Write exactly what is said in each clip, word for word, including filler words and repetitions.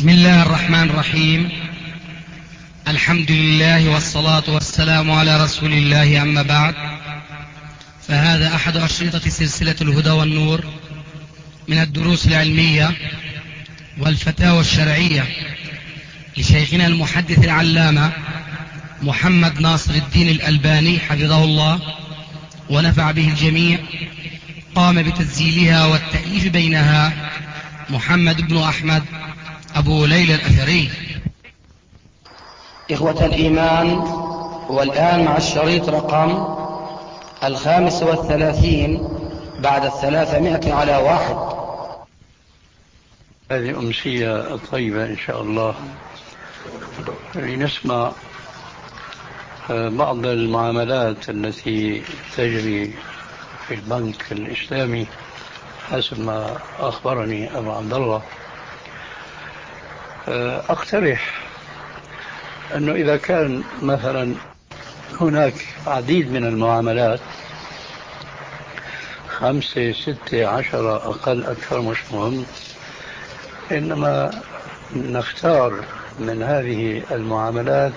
بسم الله الرحمن الرحيم. الحمد لله والصلاة والسلام على رسول الله، أما بعد، فهذا أحد أشرطة سلسلة الهدى والنور من الدروس العلمية والفتاوى الشرعية لشيخنا المحدث العلامة محمد ناصر الدين الألباني حفظه الله ونفع به الجميع. قام بتسجيلها والتأليف بينها محمد بن أحمد أبو ليلى الأثري. إخوة الإيمان، والآن مع الشريط رقم الخامس والثلاثين بعد الثلاثمائة على واحد. هذه أمسية طيبة إن شاء الله، لنسمع بعض المعاملات التي تجري في البنك الإسلامي حسب ما أخبرني أبو عبد الله. أقترح أنه إذا كان مثلا هناك عديد من المعاملات، خمسة ستة عشرة أقل أكثر مش مهم، إنما نختار من هذه المعاملات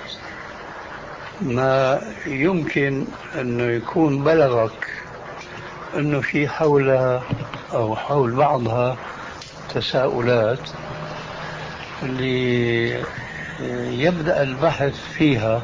ما يمكن أنه يكون بلغك أنه في حولها أو حول بعضها تساؤلات اللي يبدأ البحث فيها،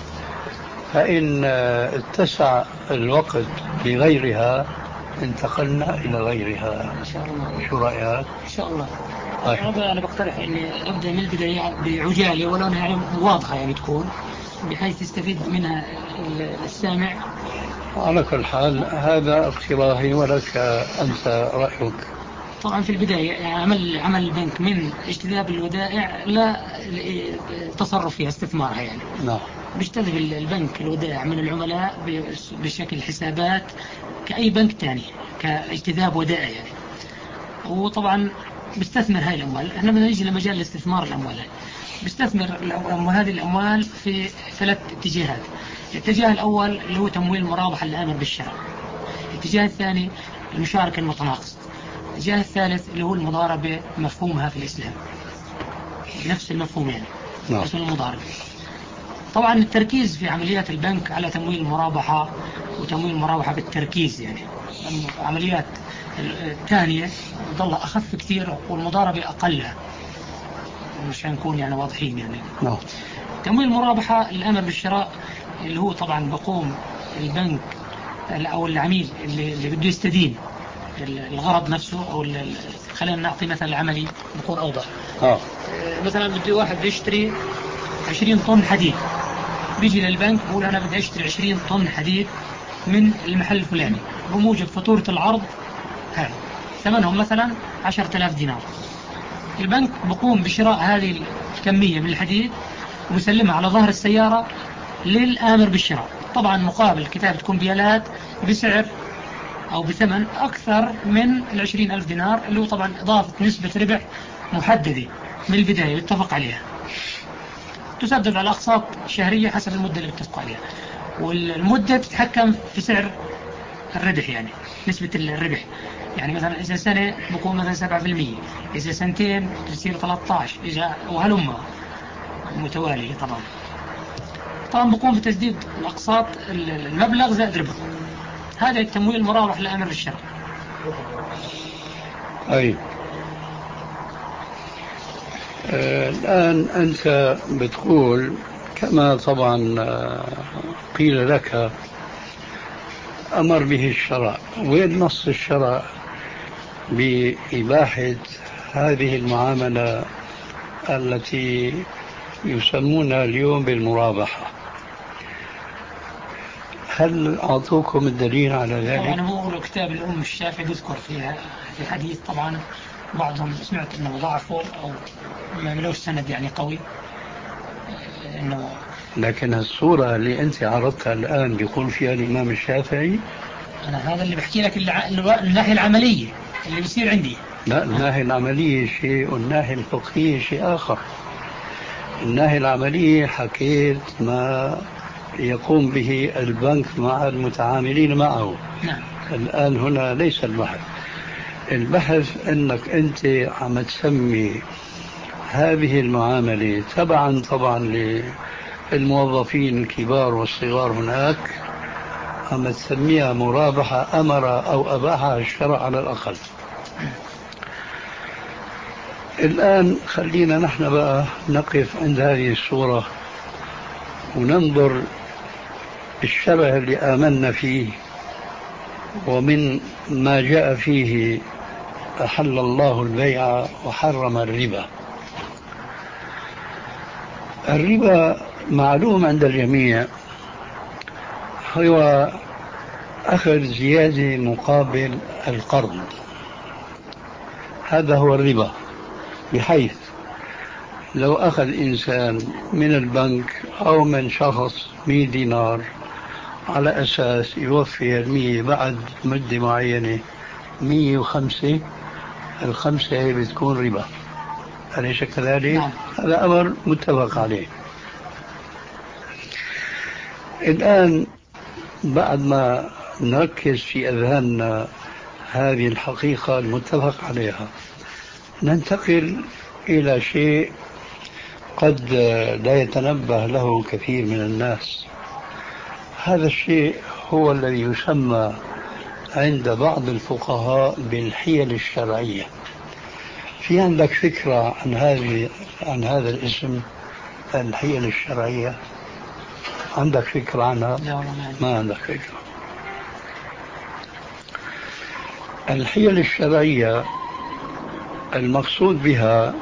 فإن اتسع الوقت بغيرها انتقلنا إلى غيرها. إن شاء الله. شو رأيك؟ إن شاء الله. طيب. هذا أنا بقترح إني أبدأ من البداية بعجالة، ولو أنها يعني واضحة يعني تكون بحيث يستفيد منها السامع. على كل حال هذا اقتراحي، ولك أنت رأيك. طبعا في البداية يعني عمل عمل البنك من اجتذاب الودائع لا تصرف فيها، استثمارها يعني. نعم. بيجتذب البنك الودائع من العملاء بشكل حسابات كأي بنك تاني، كاجتذاب ودائع يعني. وطبعا بيستثمر هاي الأموال. احنا بدنا نيجي لمجال الاستثمار الأموال. بيستثمر هذه الأموال في ثلاث اتجاهات. الاتجاه الأول اللي هو تمويل المرابحة الآمر بالشراء. الاتجاه الثاني المشاركة المتناقصة. الاتجاه الثالث اللي هو المضاربة مفهومها في الإسلام، نفس المفهوم يعني. نعم. اسم المضاربة. طبعا التركيز في عمليات البنك على تمويل المرابحة، وتمويل المرابحة بالتركيز يعني. عمليات الثانية ظل أخف كثير والمضاربة أقلها، مش هنكون يعني واضحين يعني. نعم. تمويل المرابحة الأمر بالشراء اللي هو طبعا بقوم البنك أو العميل اللي, اللي بده يستدين الغرض نفسه، أو خلينا نعطي مثل عملي بكون أوضح. آه. مثلا بدي واحد يشتري عشرين طن حديد، بيجي للبنك بقول أنا بدي أشتري عشرين طن حديد من المحل الفلاني بموجب فاتورة العرض هاي، ثمنهم مثلا عشرة آلاف دينار. البنك بقوم بشراء هذه الكمية من الحديد وبسلمها على ظهر السيارة للآمر بالشراء، طبعا مقابل كتابة كمبيالات بسعر أو بثمن أكثر من العشرين ألف دينار، اللي هو طبعا إضافة نسبة ربح محددة من البداية يتفق عليها، تسدد على أقساط شهرية حسب المدة اللي بتتفق عليها، والمدة تتحكم في سعر الربح يعني نسبة الربح. يعني مثلا إذا سنة بكون مثلا سبعة في المية، إذا سنتين تصير ثلاثة عشر، إذا وهلما متوالية. طبعا طبعا بقوم بتسديد الأقساط المبلغ زائد ربح. هذا التمويل المرابح لأمر الشراء. أي آه الآن أنت بتقول كما طبعا قيل لك أمر به الشرع. وين نص الشرع بإباحة هذه المعاملة التي يسمونها اليوم بالمرابحة؟ هل أعطوكم الدليل على ذلك؟ طبعا هو كتاب الأم الشافعي يذكر فيها في الحديث، طبعا بعضهم سمعت أنه ضعفه أو ما ملوش سند يعني قوي إنه. لكن الصورة اللي أنت عرضتها الآن بيقول فيها الإمام الشافعي. أنا هذا اللي بحكي لك الناحية العملية اللي بيصير عندي. لا، الناحية العملية شيء والناحية الفقهية شيء آخر. الناحية العملية حكيت ما يقوم به البنك مع المتعاملين معه. نعم. الآن هنا ليس البحث. البحث أنك أنت عم تسمي هذه المعاملة تبعا طبعا للموظفين الكبار والصغار هناك، أما تسميها مرابحة أمر أو أباحها الشرع على الأقل. الآن خلينا نحن بقى نقف عند هذه الصورة وننظر الشرع اللي آمنا فيه، ومن ما جاء فيه أحل الله البيع وحرم الربا. الربا معلوم عند الجميع هو أخذ زيادة مقابل القرض، هذا هو الربا، بحيث لو أخذ إنسان من البنك أو من شخص مئة دينار على أساس يوفي المية بعد مدة معينة مية وخمسة، الخمسة هي بتكون ربا، أليس كذلك؟ نعم. هذا أمر متفق عليه. الآن بعد ما نركز في أذهاننا هذه الحقيقة المتفق عليها، ننتقل إلى شيء قد لا يتنبه له كثير من الناس. هذا الشيء هو الذي يسمى عند بعض الفقهاء بالحيل الشرعية. في عندك فكرة عن هذه عن هذا الاسم الحيل الشرعية؟ عندك فكرة عنها؟ لا والله ما عندك فكرة. الحيل الشرعية المقصود بها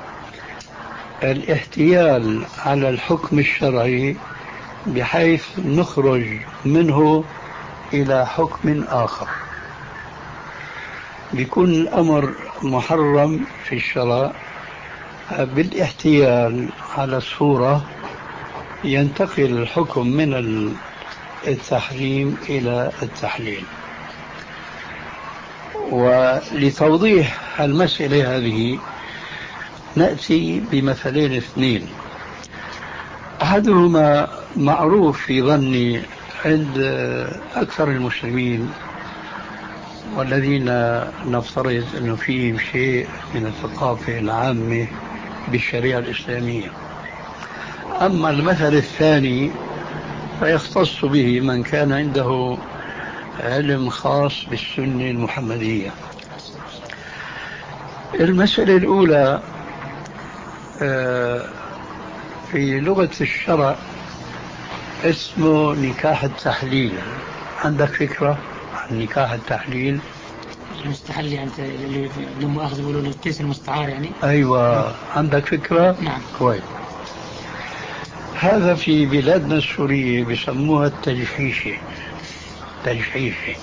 الاحتيال على الحكم الشرعي بحيث نخرج منه إلى حكم آخر. بيكون الأمر محرم في الشرع، بالاحتيال على الصورة ينتقل الحكم من التحريم إلى التحليل. ولتوضيح المسألة هذه نأتي بمثلين اثنين. أحدهما معروف في ظني عند أكثر المسلمين والذين نفترض أنه فيهم شيء من الثقافة العامة بالشريعة الإسلامية. أما المثل الثاني فيختص به من كان عنده علم خاص بالسنة المحمدية. المسألة الأولى في لغة الشرع اسمه نكاح التحليل. عندك فكرة عن نكاح التحليل؟ المستحل يعني اللي لما مؤاخذة يقولوا الكيس المستعار يعني. أيوة، عندك فكرة؟ نعم. كويس. هذا في بلادنا السورية بيسموها التجحيشة. تجحيشة.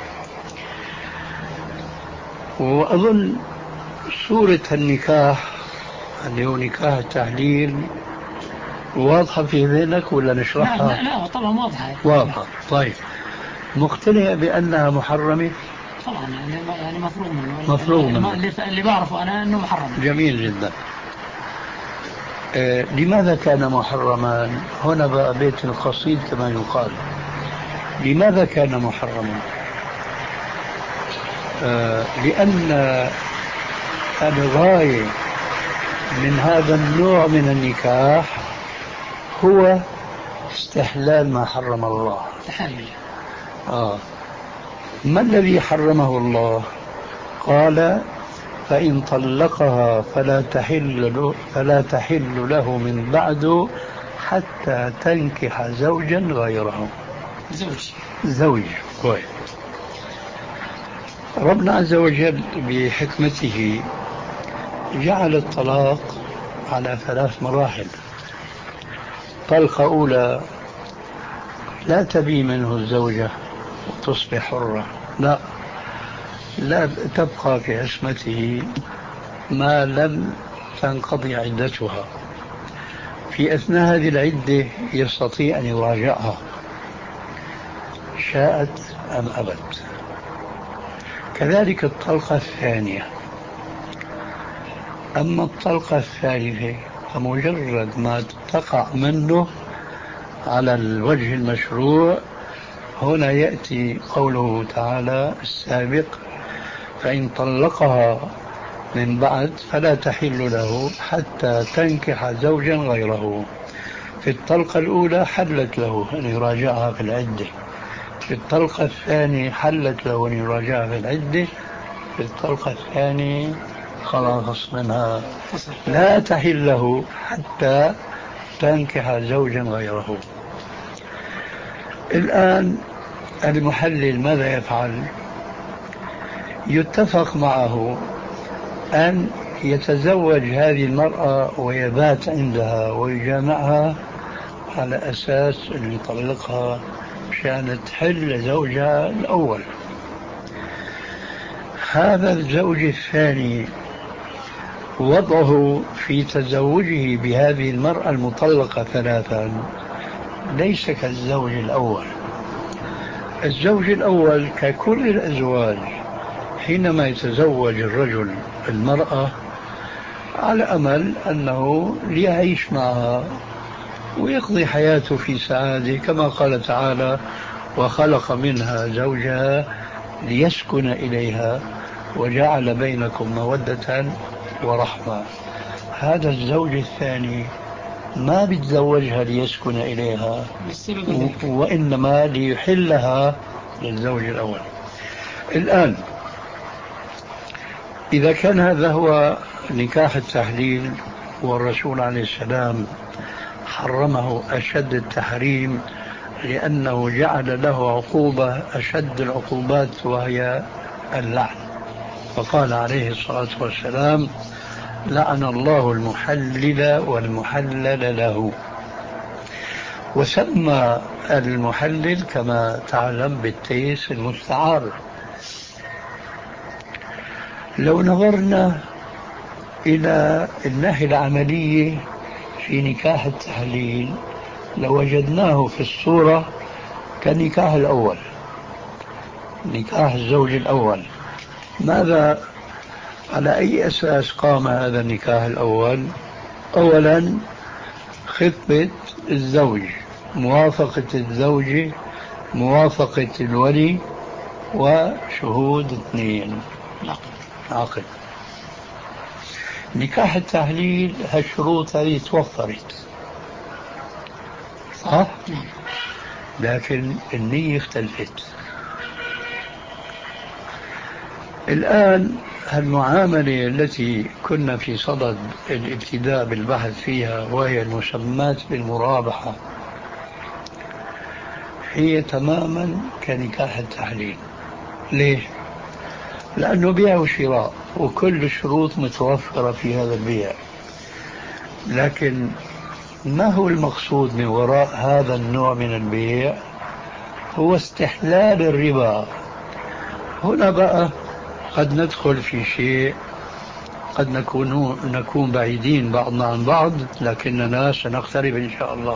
وأظن صورة النكاح اللي هو نكاح التحليل واضحة في ذهنك ولا نشرحها؟ لا لا, لا طبعا واضحة. واضحة. طيب، مقتنع بأنها محرمة؟ طبعا يعني يعني مفروغ منه. مفروغ منه. اللي, اللي بعرفه أنا أنه محرم. جميل جدا. آه لماذا كان محرما؟ هنا بقى بيت القصيد كما يقال. لماذا كان محرما؟ آه لأن الغاية من هذا النوع من النكاح هو استحلال ما حرم الله. تحلل. آه. ما الذي حرمه الله؟ قال فإن طلقها فلا تحل له, فلا تحل له من بعد حتى تنكح زوجا غيره. زوج. زوج. كويس. ربنا عز وجل بحكمته جعل الطلاق على ثلاث مراحل. طلقة أولى لا تبي منه الزوجة وتصبح حرة، لا لا تبقى في عصمته ما لم تنقضي عدتها. في أثناء هذه العدة يستطيع أن يراجعها شاءت أم أبت. كذلك الطلقة الثانية. أما الطلقة الثالثة فمجرد ما تقع منه على الوجه المشروع، هنا يأتي قوله تعالى السابق فإن طلقها من بعد فلا تحل له حتى تنكح زوجا غيره. في الطلقة الأولى حلت له أن يراجعها في العدة، في الطلقة الثانية حلت له أن يراجعها في العدة، في الطلقة الثانية خلاص منها لا تحل له حتى تنكح زوجا غيره. الآن المحلل ماذا يفعل؟ يتفق معه أن يتزوج هذه المرأة ويبات عندها ويجامعها على أساس أن يطلقها مشان تحل زوجها الأول. هذا الزوج الثاني وضعه في تزوجه بهذه المرأة المطلقة ثلاثا ليس كالزوج الأول. الزوج الأول ككل الأزواج حينما يتزوج الرجل المرأة على أمل أنه ليعيش معها ويقضي حياته في سعادة، كما قال تعالى: وخلق منها زوجها ليسكن إليها وجعل بينكم مودة ورحمة. هذا الزوج الثاني ما بيتزوجها ليسكن إليها وإنما ليحلها للزوج الأول. الآن إذا كان هذا هو نكاح التحليل والرسول عليه السلام حرمه أشد التحريم لأنه جعل له عقوبة أشد العقوبات وهي اللعن، فقال عليه الصلاة والسلام: لعن الله المحلل والمحلل له. وسمى المحلل كما تعلم بالتيس المستعار. لو نظرنا إلى الناحية العملية في نكاح التحليل لوجدناه في الصورة كالنكاح الأول، نكاح الزوج الأول. ماذا على أي أساس قام هذا النكاح الأول؟ أولا خطبة الزوج، موافقة الزوجة، موافقة الولي، وشهود اثنين، عقد. نكاح التحليل هالشروط هذه توفرت صح؟ لكن النية اختلفت. الآن المعاملة التي كنا في صدد الابتداء بالبحث فيها وهي المسماة بالمرابحة هي تماما كنكاح التحليل. ليش؟ لأنه بيع وشراء وكل الشروط متوفرة في هذا البيع، لكن ما هو المقصود من وراء هذا النوع من البيع؟ هو استحلال الربا. هنا بقى قد ندخل في شيء قد نكون نكون بعيدين بعضنا عن بعض، لكننا سنقترب إن شاء الله.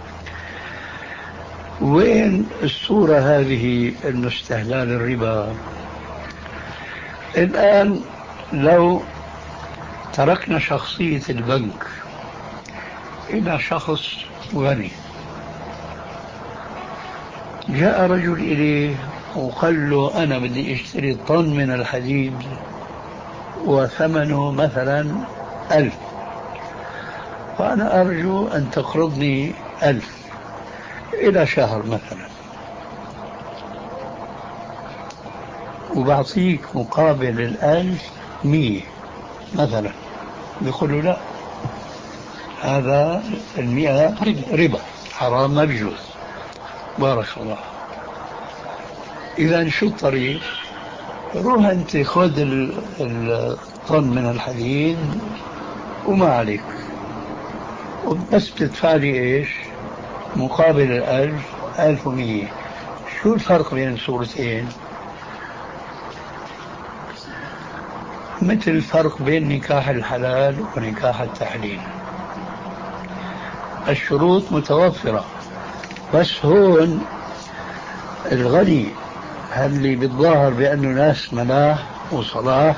وين الصورة هذه إنه استحلال الربا؟ الآن لو تركنا شخصية البنك إلى شخص غني، جاء رجل إليه وقال له: أنا بدي اشتري طن من الحديد وثمنه مثلا ألف، وأنا أرجو أن تقرضني ألف إلى شهر مثلا، وبعطيك مقابل الألف مية مثلا. بيقول له: لا، هذا المئة ربا حرام ما بيجوز. بارك الله. إذا شو الطريق؟ روح أنت خذ الطن من الحديد وما عليك، وبس تدفع لي إيش مقابل الألف؟ ألف ومية. شو الفرق بين الصورتين؟ مثل الفرق بين نكاح الحلال ونكاح التحليل. الشروط متوفرة، بس هون الغني اللي بيتظاهر بأنه ناس ملاح وصلاح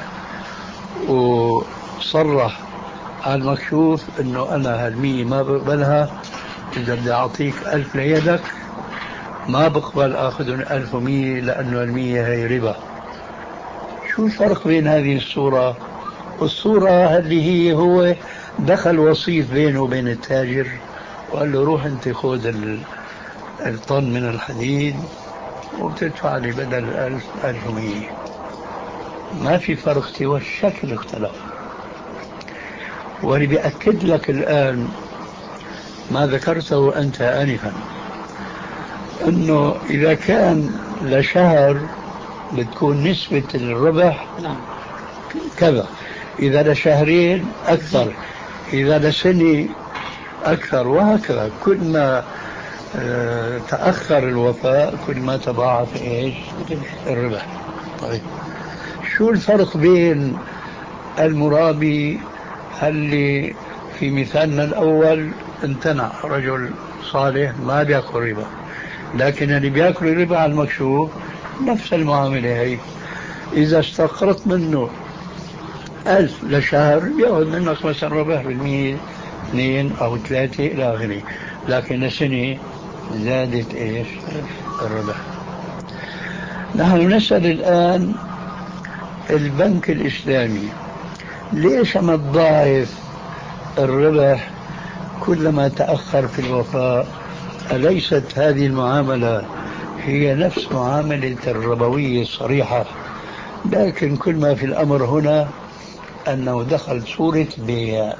وصرح على المكشوف أنه أنا هالمية ما بقبلها، إذا بدي أعطيك ألف ليدك ما بقبل أخذ ألف ومية لأنه المية هي ربا. شو الفرق بين هذه الصورة والصورة اللي هي هو دخل وسيط بينه وبين التاجر وقال له روح انت خذ الطن من الحديد وبتدفع لي بدل ألف ألف ومية. ما في فرق سوى الشكل اختلف. واللي بيأكد لك الآن ما ذكرته أنت آنفا، أنه إذا كان لشهر بتكون نسبة الربح كذا، إذا لشهرين أكثر، إذا لسنة أكثر، وهكذا. كل ما تأخر الوفاء كل ما تضاعف إيش الربح. طيب شو الفرق بين المرابي اللي في مثالنا الأول امتنع، رجل صالح ما بيأكل ربا، لكن اللي بيأكل ربا على المكشوف نفس المعاملة هي. إذا استقرت منه ألف لشهر يأخذ منك مثلا ربح بالمية اثنين أو ثلاثة إلى آخره، لكن لسنة زادت إيش الربح. نحن نسأل الآن البنك الإسلامي ليش ما تضاعف الربح كلما تأخر في الوفاء؟ أليست هذه المعاملة هي نفس معاملة الربوية الصريحة؟ لكن كل ما في الأمر هنا أنه دخل صورة بيع.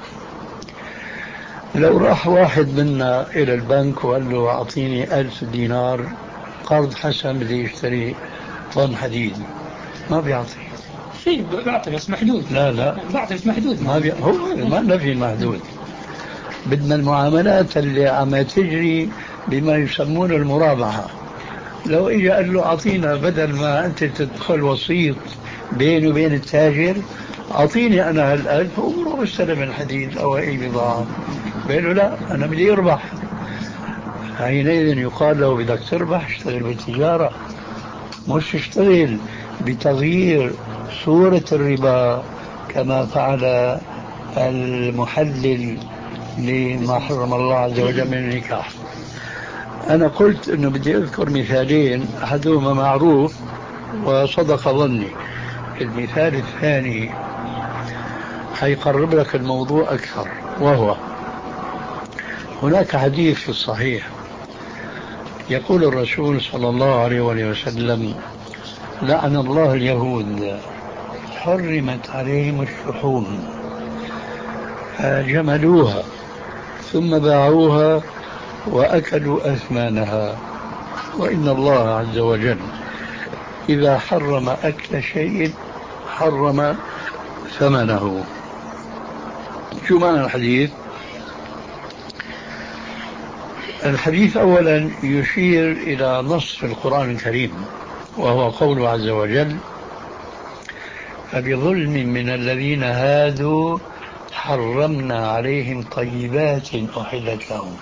لو راح واحد منا إلى البنك وقال له أعطيني ألف دينار قرض حسن بدي يشتري طن حديد، ما بيعطي. في بعطي بس محدود. لا لا بعطي بس محدود. ما بي... هو ما نفي المحدود. بدنا المعاملات اللي عم تجري بما يسمون المرابحة. لو إجا قال له أعطينا بدل ما أنت تدخل وسيط بيني وبين التاجر، أعطيني أنا هالألف وبروح استلم الحديد أو أي بضاعة، بيقول له لا أنا بدي أربح. حينئذ يقال له بدك تربح اشتغل بالتجارة، مش اشتغل بتغيير صورة الربا كما فعل المحلل لما حرم الله عز وجل من النكاح. أنا قلت أنه بدي أذكر مثالين، أحدهما معروف وصدق ظني، المثال الثاني حيقرب لك الموضوع أكثر. وهو هناك حديث في الصحيح يقول الرسول صلى الله عليه وسلم: لعن الله اليهود حرمت عليهم الشحوم فجملوها ثم باعوها وأكلوا أثمانها، وإن الله عز وجل إذا حرم أكل شيء حرم ثمنه. شو معنى الحديث؟ الحديث أولا يشير إلى نص في القرآن الكريم، وهو قوله عز وجل: فبظلم من الذين هادوا حرمنا عليهم طيبات أحلت لهم.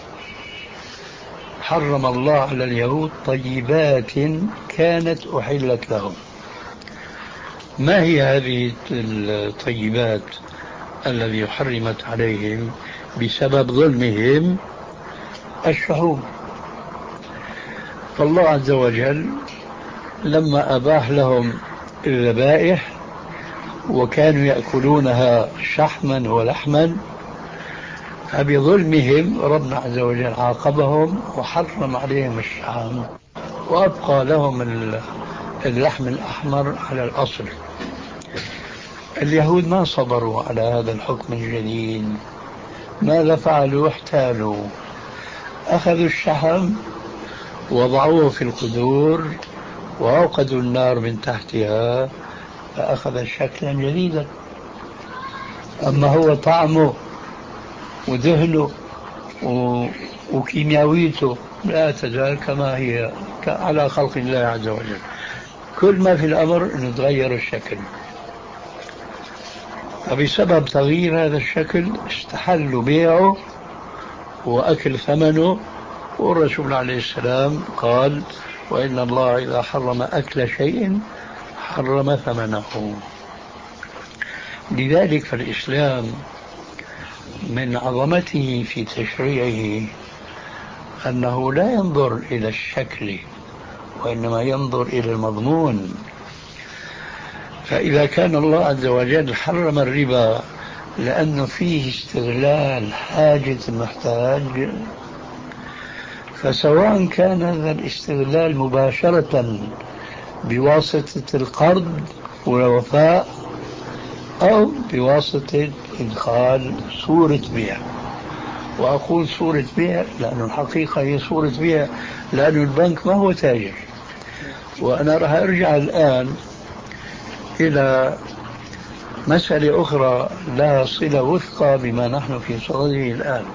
حرم الله على اليهود طيبات كانت أحلت لهم. ما هي هذه الطيبات الذي حرمت عليهم بسبب ظلمهم؟ الشحوم. فالله عز وجل لما أباح لهم الذبائح وكانوا يأكلونها شحما ولحما، فبظلمهم ربنا عز وجل عاقبهم وحرم عليهم الشحم وأبقى لهم اللحم الأحمر على الأصل. اليهود ما صبروا على هذا الحكم الجديد، ماذا فعلوا؟ احتالوا، أخذوا الشحم وضعوه في القدور وأوقدوا النار من تحتها فأخذ شكلا جديدا. أما هو طعمه ودهنه وكيمياويته لا تزال كما هي على خلق الله عز وجل. كل ما في الأمر أن يتغير الشكل، فبسبب تغيير هذا الشكل استحلوا بيعه وأكل ثمنه. والرسول عليه السلام قال: وإن الله إذا حرم أكل شيء حرم ثمنه. لذلك فالإسلام من عظمته في تشريعه أنه لا ينظر إلى الشكل وإنما ينظر إلى المضمون. فإذا كان الله عز وجل حرم الربا لأنه فيه استغلال حاجة المحتاج، فسواء كان هذا الاستغلال مباشرة بواسطة القرض والوفاء أو بواسطة إدخال صورة بيع. وأقول صورة بيع لأن الحقيقة هي صورة بيع، لأن البنك ما هو تاجر. وأنا راح أرجع الآن إلى مسألة أخرى لها صلة وثقى بما نحن في صدده الآن،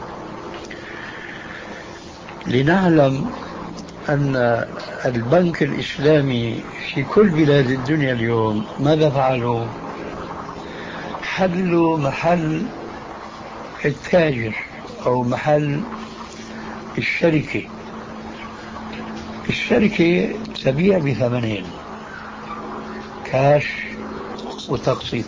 لنعلم أن البنك الإسلامي في كل بلاد الدنيا اليوم ماذا فعلوا؟ حلوا محل التاجر أو محل الشركة. الشركة تبيع بثمنين، كاش وتقسيط.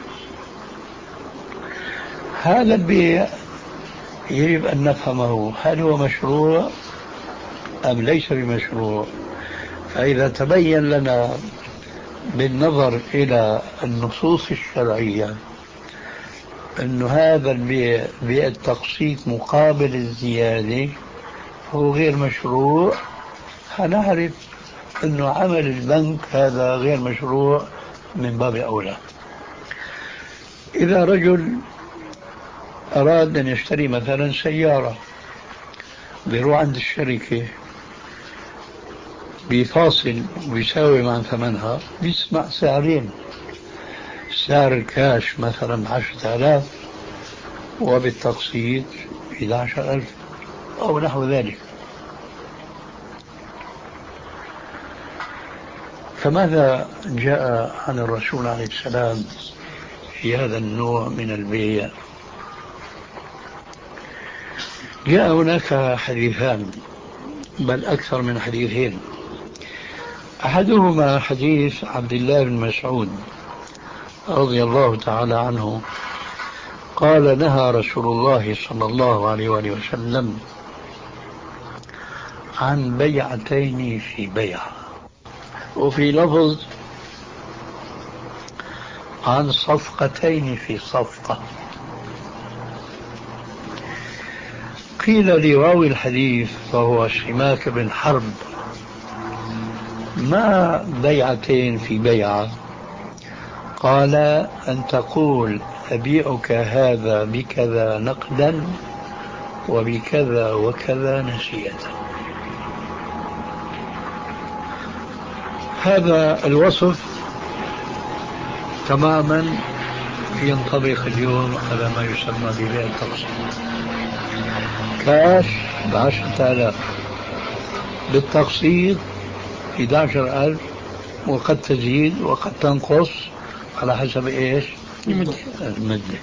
هذا البيع يجب أن نفهمه، هل هو مشروع أم ليس بمشروع؟ فإذا تبين لنا بالنظر إلى النصوص الشرعية أن هذا البيع بيع التقسيط مقابل الزيادة هو غير مشروع، هنعرف أن عمل البنك هذا غير مشروع من باب أولى. إذا رجل أراد أن يشتري مثلا سيارة، بيروح عند الشركة بيفاصل ويساوي مع ثمنها، بيسمع سعرين، سعر الكاش مثلا عشرة آلاف وبالتقسيط إحدى عشر ألف أو نحو ذلك. فماذا جاء عن الرسول عليه السلام في هذا النوع من البيع؟ جاء هناك حديثان، بل أكثر من حديثين. أحدهما حديث عبد الله بن مسعود رضي الله تعالى عنه قال: نهى رسول الله صلى الله عليه وآله وسلم عن بيعتين في بيع، وفي لفظ عن صفقتين في صفقة. قيل لراوي الحديث فهو سماك بن حرب: ما بيعتين في بيعة؟ قال: أن تقول أبيعك هذا بكذا نقدا وبكذا وكذا نسيئة. هذا الوصف تماما ينطبق اليوم على ما يسمى ببيع التقسيط. كاش بعشرة آلاف، بالتقسيط إحدى عشر ألف، وقد تزيد وقد تنقص على حسب إيش؟ المدة. المدة.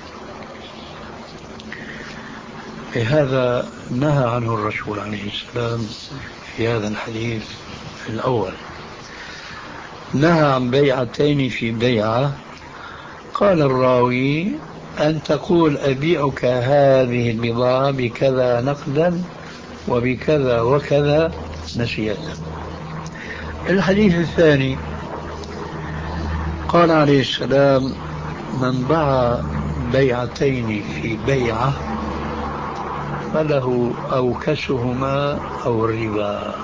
هذا نهى عنه الرسول عليه السلام في هذا الحديث الأول. نهى عن بيعتين في بيعة. قال الراوي: أن تقول أبيعك هذه البضاعة بكذا نقدا وبكذا وكذا نسيئة. الحديث الثاني قال عليه السلام: من باع بيعتين في بيعة فله أوكسهما أو الربا.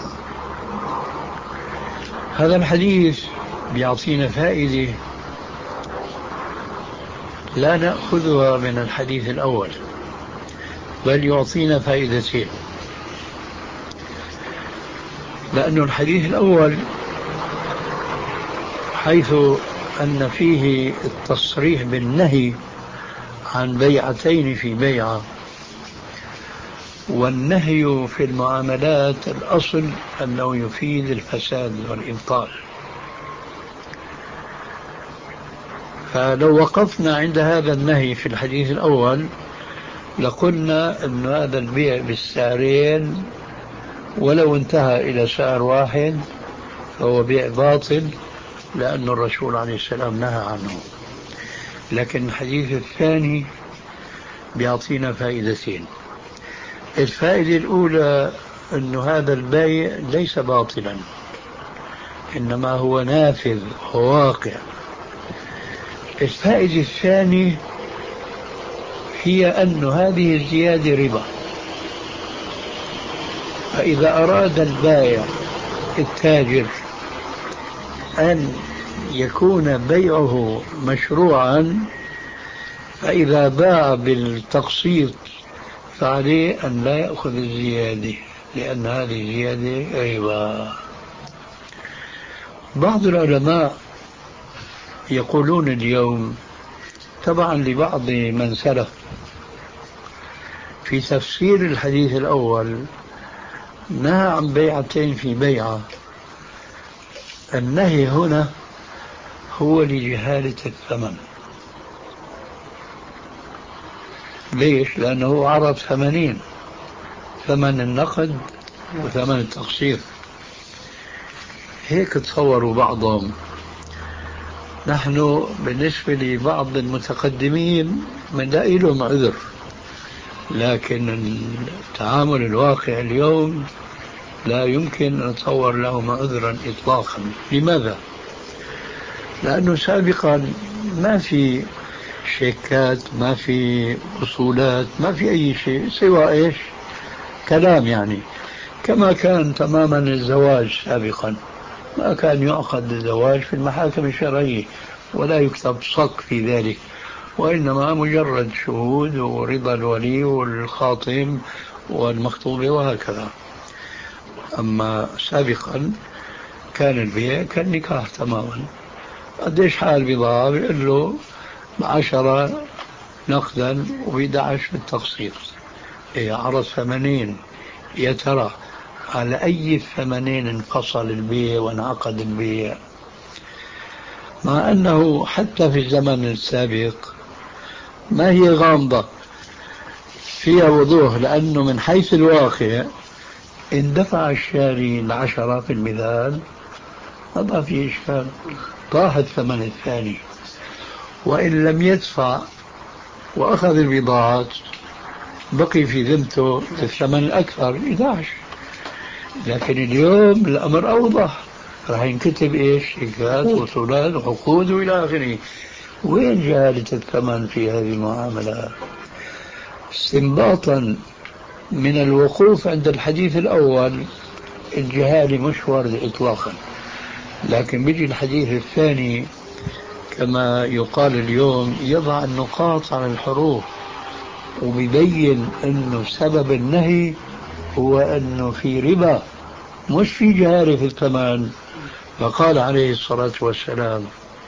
هذا الحديث بيعطينا فائدة لا نأخذها من الحديث الأول، بل يعطينا فائدتين. لأن الحديث الأول حيث أن فيه التصريح بالنهي عن بيعتين في بيعة، والنهي في المعاملات الأصل أنه يفيد الفساد والإبطال. فلو وقفنا عند هذا النهي في الحديث الأول لقلنا أن هذا البيع بالسعرين ولو انتهى إلى سعر واحد فهو بيع باطل، لأن الرسول عليه السلام نهى عنه. لكن الحديث الثاني بيعطينا فائدتين. الفائدة الأولى أن هذا البيع ليس باطلا، إنما هو نافذ وواقع، الفائدة الثانية هي أن هذه الزيادة ربا، فإذا أراد البائع التاجر أن يكون بيعه مشروعا، فإذا باع بالتقسيط فعليه أن لا يأخذ الزيادة، لأن هذه الزيادة ربا. بعض العلماء يقولون اليوم طبعا لبعض من سلف في تفسير الحديث الأول نهى عن بيعتين في بيعة. النهي هنا هو لجهالة الثمن. ليش؟ لأنه عرض ثمنين، ثمن النقد وثمن التقسيط. هيك تصوروا بعضهم. نحن بالنسبة لبعض المتقدمين بنلاقي لهم عذر، لكن التعامل الواقع اليوم لا يمكن أن نتصور لهم عذرا إطلاقا. لماذا؟ لأنه سابقا ما في شيكات، ما في أصولات، ما في أي شيء سوى إيش؟ كلام. يعني كما كان تماما الزواج سابقا، ما كان يعقد الزواج في المحاكم الشرعية ولا يكتب صك في ذلك، وإنما مجرد شهود ورضا الولي والخاطب والمخطوبة وهكذا. أما سابقا كان البيع كالنكاح تماما. قديش حال بضاعة بيقول له بعشرة نقدا وبيدعش بالتقسيط. إيه عرض ثمنين، يا ترى على أي الثمنين انفصل البيع وانعقد البيع؟ مع أنه حتى في الزمن السابق ما هي غامضة، فيها وضوح، لأنه من حيث الواقع إن دفع الشاري العشرة في المثال ما في إشكال، طاح الثمن الثاني. وإن لم يدفع وأخذ البضاعات بقي في ذمته الثمن الأكثر إحدى عشر. لكن اليوم الأمر أوضح، راح ينكتب إيش؟ شيكات وصولات وعقود وإلى آخره. وين جهالة الثمن في هذه المعاملة؟ استنباطا من الوقوف عند الحديث الأول الجهالة مش واردة إطلاقا، لكن بيجي الحديث الثاني كما يقال اليوم يضع النقاط على الحروف، وبيبين أنه سبب النهي هو أنه في ربا مش في جهالة في الثمن. فقال عليه الصلاة والسلام: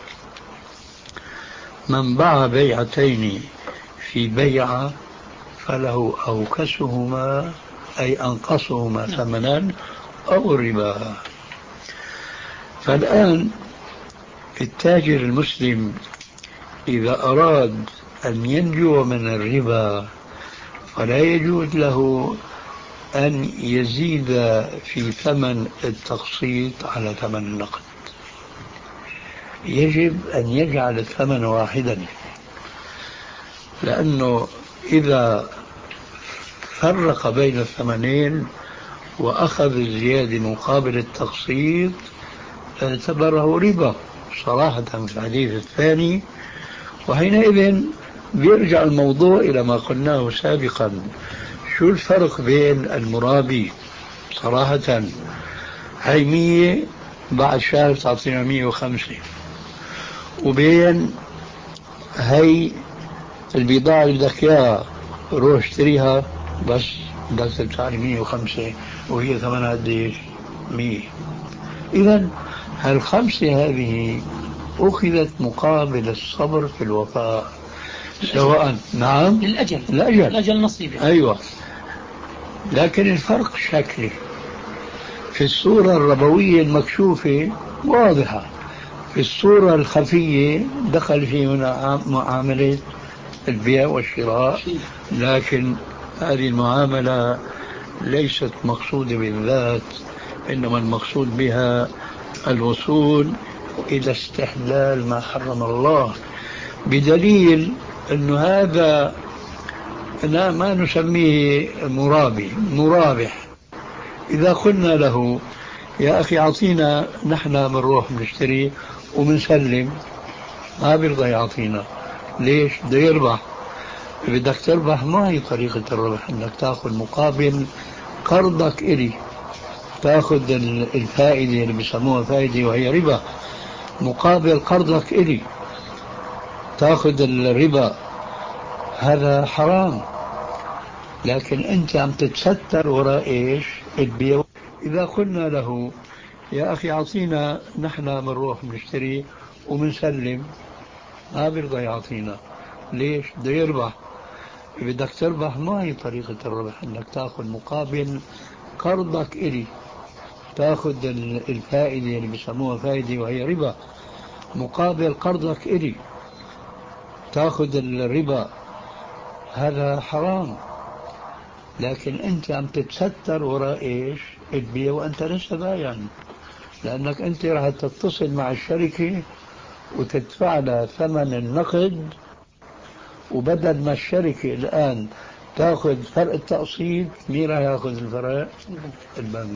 من باع بيعتين في بيعة فله أوكسهما، أي أنقصهما ثمنا أو ربا. فالآن التاجر المسلم إذا أراد أن ينجو من الربا فلا يجوز له أن يزيد في ثمن التقسيط على ثمن النقد، يجب أن يجعل الثمن واحدا، لأنه إذا فرق بين الثمنين وأخذ الزيادة مقابل التقسيط اعتبره ربا صراحة في الحديث الثاني. وحينئذ بيرجع الموضوع إلى ما قلناه سابقا: شو الفرق بين المرابي صراحة هاي مية بعد شهر تعطينا مية وخمسة، وبين هاي البضاعة اللي بدك اياها روح اشتريها بس بدك تدفع لي مية وخمسة وهي ثمنها قديش؟ مية. إذن هالخمسة هذه أخذت مقابل الصبر في الوفاء، سواء نعم للأجل الأجل الأجل نصيبه. أيوة. لكن الفرق شكلي في الصورة الربوية المكشوفة واضحة، في الصورة الخفية دخل في هنا معاملة البيع والشراء، لكن هذه المعاملة ليست مقصودة بالذات، إنما المقصود بها الوصول إلى استحلال ما حرم الله، بدليل أن هذا لا ما نسميه مرابي، مرابح. إذا قلنا له يا أخي أعطينا، نحن بنروح بنشتري وبنسلم، ما بيرضى يعطينا. ليش؟ بده يربح. بدك تربح ما هي طريقة الربح انك تاخذ مقابل قرضك إلي، تاخذ الفائدة اللي بيسموها فائدة وهي ربا، مقابل قرضك إلي تاخذ الربا، هذا حرام. لكن انت عم تتستر وراء ايش؟ البيع. اذا قلنا له يا اخي اعطينا، نحن بنروح بنشتري وبنسلم، ما بيرضى يعطينا. ليش؟ بده يربح. بدك تربح ما هي طريقة الربح انك تاخذ مقابل قرضك إلي، تاخذ الفائدة اللي بيسموها فائدة وهي ربا، مقابل قرضك إلي تاخذ الربا، هذا حرام. لكن انت عم تتستر وراء ايش؟ البيع، وانت لسه بايع، لانك انت راح تتصل مع الشركة وتدفع لها ثمن النقد، وبدل ما الشركة الان تاخذ فرق التقسيط، مين راح ياخذ الفرق؟ البنك.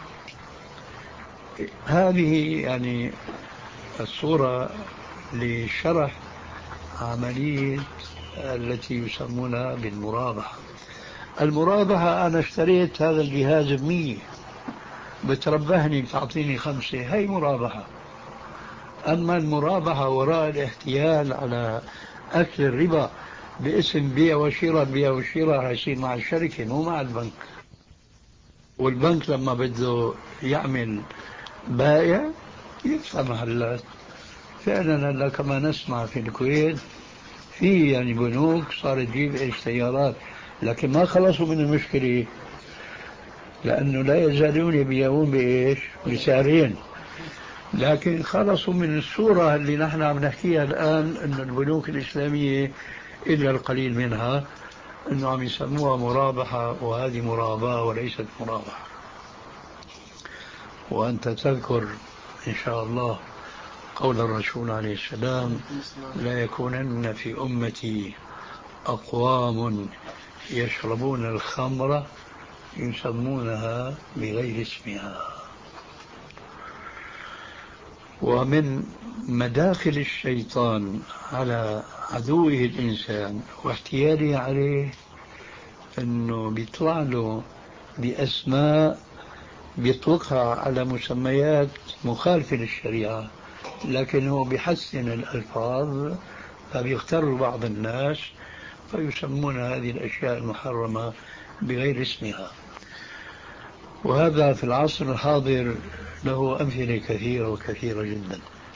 هذه يعني الصورة لشرح عملية التي يسمونها بالمرابحة. المرابحة أنا اشتريت هذا الجهاز بمية، بتربحني بتعطيني خمسة، هي مرابحة. أما المرابحة وراء الاحتيال على أكل الربا باسم بيع وشراء، بيع وشراء هيصير مع الشركة مو مع البنك. والبنك لما بده يعمل بائع يدفع محلات. فعلا هلا كما نسمع في الكويت في يعني بنوك صارت تجيب ايش سيارات، لكن ما خلصوا من المشكلة، لأنه لا يزالون يبيعون بإيش؟ بسعرين. لكن خلصوا من الصورة اللي نحن عم نحكيها الآن، أن البنوك الإسلامية إلا القليل منها أنه عم يسموها مرابحة، وهذه مرابحة وليست مرابحة. وأنت تذكر إن شاء الله قول الرسول عليه السلام: لا يكونن في أمتي أقوام يشربون الخمر يسمونها بغير اسمها. ومن مداخل الشيطان على عدوه الإنسان واحتياله عليه أنه بيطلع له بأسماء بيطلقها على مسميات مخالفة للشريعة، لكن هو بيحسن الألفاظ، فبيغتر بعض الناس فيسمون هذه الأشياء المحرمة بغير اسمها. وهذا في العصر الحاضر له أمثلة كثيرة وكثيرة جدا.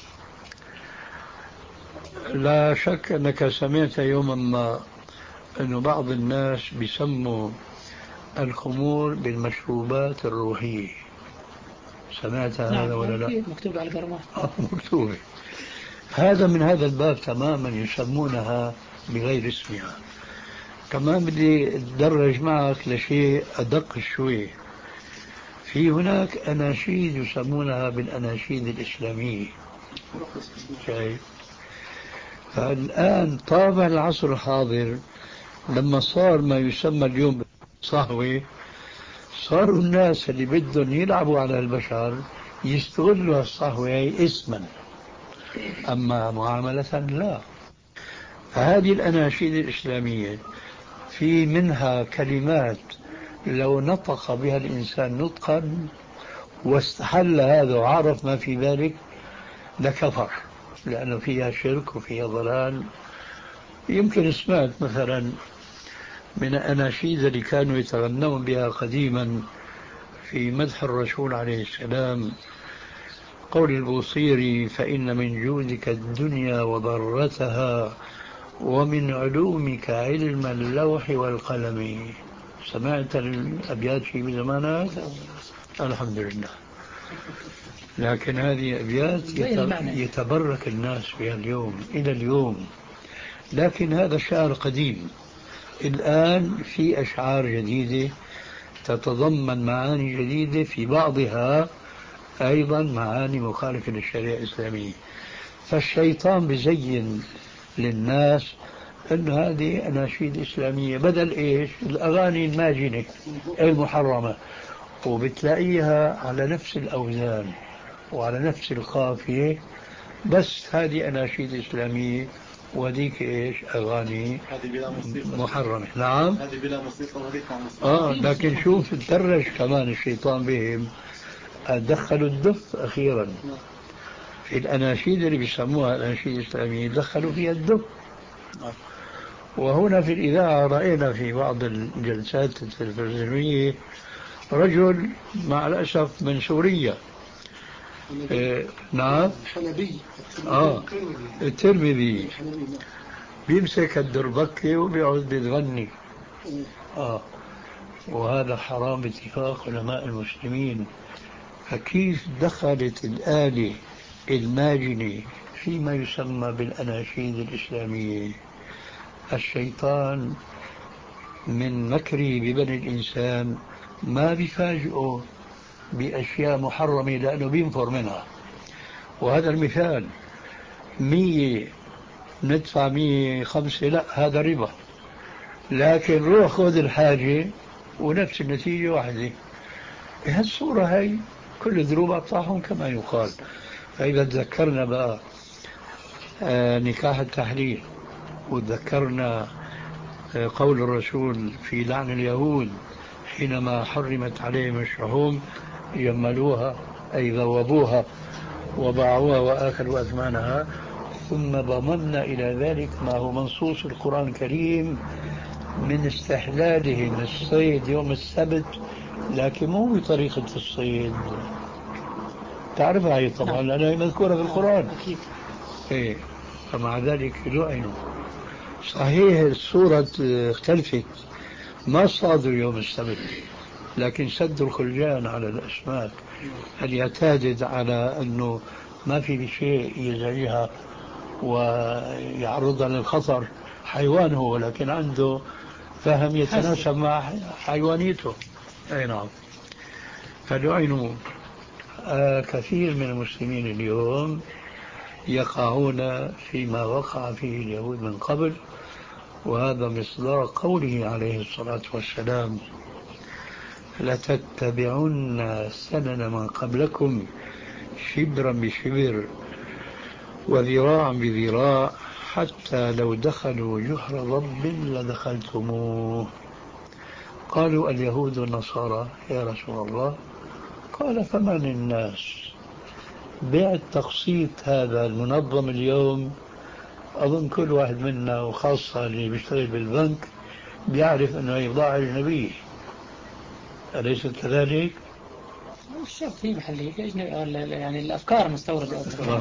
لا شك أنك سمعت يوما ما أن بعض الناس بيسموا الخمور بالمشروبات الروحية. سمعت هذا؟ نعم. ولا لا؟ مكتوب على القرمات. مكتوب. هذا من هذا الباب تماما، يسمونها بغير اسمها. كمان بدي أدرج معك لشيء أدق شوي. في هناك أناشيد يسمونها بالأناشيد الإسلامية. شايف؟ فالآن طابع العصر الحاضر لما صار ما يسمى اليوم صهوة، صاروا الناس اللي بدهم يلعبوا على البشر يستغلوا الصهوة اسما، أما معاملة لا. فهذه الأناشيد الإسلامية في منها كلمات لو نطق بها الإنسان نطقا واستحل هذا وعرف ما في ذلك لكفر، لأنه فيها شرك وفيها ضلال. يمكن سمعت مثلا من الأناشيد اللي كانوا يتغنون بها قديما في مدح الرسول عليه السلام قول البوصيري: فإن من جودك الدنيا وضرتها ومن علومك علم اللوح والقلم. سمعت الأبيات في بزمانك؟ الحمد لله. لكن هذه أبيات يتبرك الناس بها اليوم إلى اليوم، لكن هذا شعر قديم. الآن في أشعار جديدة تتضمن معاني جديدة، في بعضها أيضا معاني مخالفة للشريعة الإسلامية. فالشيطان بزين للناس أن هذه أناشيد إسلامية بدل إيش؟ الأغاني الماجنة المحرمة، وبتلاقيها على نفس الأوزان وعلى نفس القافية بس هذه أناشيد إسلامية وذيك إيش أغاني محرمة. نعم هذه بلا موسيقى وهذيك مع موسيقى. آه لكن شوف تدرج كمان الشيطان بهم، دخلوا الدف أخيرا في الأناشيد اللي بيسموها الأناشيد الإسلامية، دخلوا فيها الدف. وهنا في الإذاعة رأينا في بعض الجلسات التلفزيونية رجل مع الأسف من سوريا. إيه نعم حلبي. آه الترمذي بيمسك الدربكة وبيقعد بيغني. آه وهذا حرام باتفاق علماء المسلمين. فكيف دخلت الآلة الماجنة فيما يسمى بالأناشيد الإسلامية؟ الشيطان من مكره ببني الإنسان ما بيفاجئه بأشياء محرمة لأنه بينفر منها. وهذا المثال مية ندفع مية خمسة، لا هذا ربا. لكن روح خذ الحاجة ونفس النتيجة واحدة. بهالصورة هاي كل ذنوب أقطعهم كما يقال. فإذا تذكرنا بقى آه نكاح التحليل، وتذكرنا آه قول الرسول في لعن اليهود حينما حرمت عليهم الشحوم جملوها أي ذوبوها وباعوها وآكلوا أثمانها، ثم ضممنا إلى ذلك ما هو منصوص القرآن الكريم من استحلالهم الصيد يوم السبت، لكن مو بطريقة الصيد تعرفها هي طبعا لأنها مذكورة في القرآن. إيه فمع ذلك لعنوا. صحيح الصورة اختلفت، ما صادوا يوم السبت لكن سدوا الخلجان على الأسماك. هل يعتاد على أنه ما في شيء يزعجها ويعرضها للخطر، حيوان هو لكن عنده فهم يتناسب مع حيوانيته. أي نعم. فلعنوا. آه كثير من المسلمين اليوم يقعون فيما وقع فيه اليهود من قبل، وهذا مصداق قوله عليه الصلاة والسلام: لتتبعن سنن من قبلكم شبرا بشبر وذراعا بذراع حتى لو دخلوا جحر ضب لدخلتموه. قالوا اليهود والنصارى يا رسول الله. قال فمن الناس؟ بيع التقسيط هذا المنظم اليوم أظن كل واحد منا وخاصة اللي بيشتغل بالبنك بيعرف أنه بضاعة أجنبية، أليس كذلك؟ مش شرط في محلية يعني الأفكار مستوردة.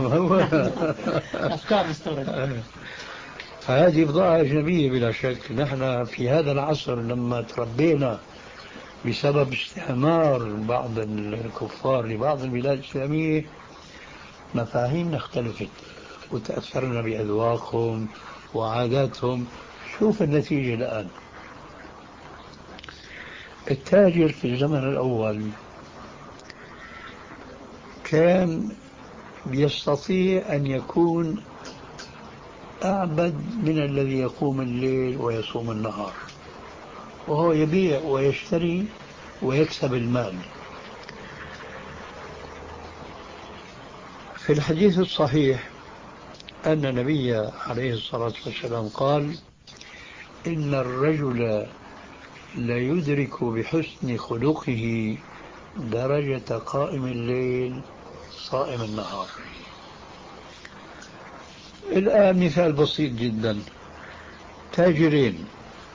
أفكار مستوردة. فهذه بضاعة أجنبية بلا شك. نحن في هذا العصر لما تربينا بسبب استعمار بعض الكفار لبعض البلاد الإسلامية مفاهيمنا اختلفت وتأثرنا بأذواقهم وعاداتهم. شوف النتيجة الآن. التاجر في الزمن الأول كان بيستطيع أن يكون أعبد من الذي يقوم الليل ويصوم النهار، وهو يبيع ويشتري ويكسب المال. في الحديث الصحيح أن النبي عليه الصلاة والسلام قال: إن الرجل لا يدرك بحسن خلقه درجة قائم الليل صائم النهار. الآن مثال بسيط جدا: تاجرين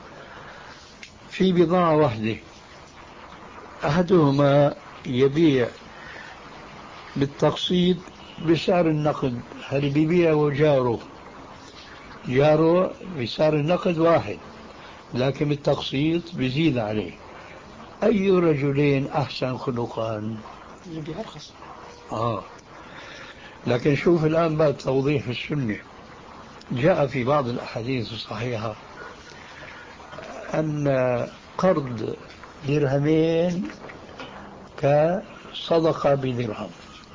في بضاعة واحدة، أحدهما يبيع بالتقسيط بسعر النقد، هل بيبيع وجاره جاره بسعر النقد واحد لكن بالتقسيط بيزيد عليه. أي رجلين أحسن خلقا؟ اللي أرخص. آه لكن شوف الآن بعد توضيح في السنة. جاء في بعض الأحاديث الصحيحة أن قرض درهمين كصدقة بدرهم.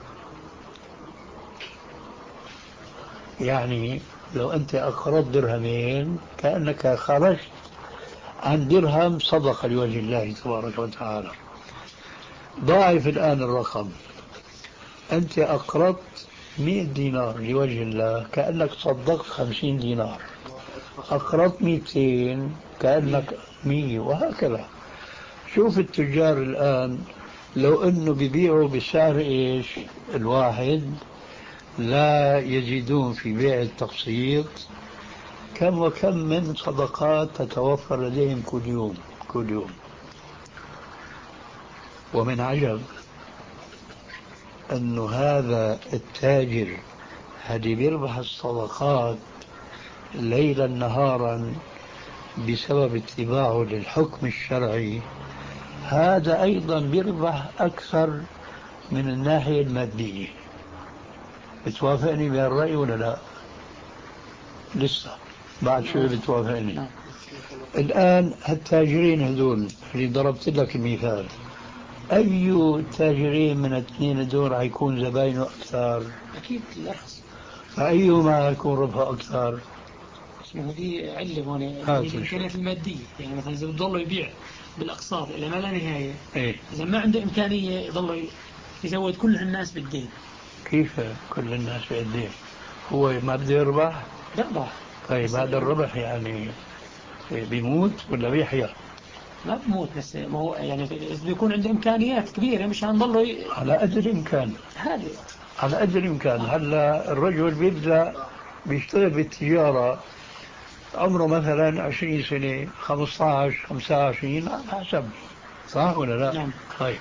يعني لو أنت أقرضت درهمين كأنك خرجت عن درهم صدقة لوجه الله تبارك وتعالى. ضاعف الآن الرقم. أنت أقرضت مئة دينار لوجه الله كأنك صدقت خمسين دينار، أقرضت مئتين كأنك مية، وهكذا. شوف التجار الآن لو أنه بيبيعوا بسعر إيش الواحد لا يزيدون في بيع التقسيط، كم وكم من صدقات تتوفر لديهم كل يوم كل يوم. ومن عجب أن هذا التاجر الذي بيربح الصدقات ليلا نهارا بسبب اتباعه للحكم الشرعي، هذا أيضا بيربح أكثر من الناحية المادية. بتوافقني بهالرأي ولا لا؟ لسه بعد شوي بتوافقني. الآن التاجرين هذول اللي ضربت لك المثال، أي تاجرين من الاثنين هذول حيكون زباينه أكثر؟ أكيد الأرخص. فأيهما يكون ربحه أكثر؟ اسمه دي علة هون، هي الإمكانيات المادية. يعني مثلا إذا بضل يبيع بالأقساط إلى ما لا نهاية، إيه؟ إذا ما عنده إمكانية يضل يزود كل الناس بالدين. كيف كل الناس بالدين؟ هو ما بده يربح؟ يربح. طيب هذا الربح يعني بيموت ولا بيحيا؟ ما بموت، بس ما هو يعني إذا بيكون عنده إمكانيات كبيرة مش هنضله ي... على قدر الإمكان. هذه على قدر الإمكان. هلا الرجل بيبدأ بيشتغل بالتجارة عمره مثلا عشرين سنة، خمسة عشر خمسة وعشرين على حسب، صح ولا لا؟ نعم. طيب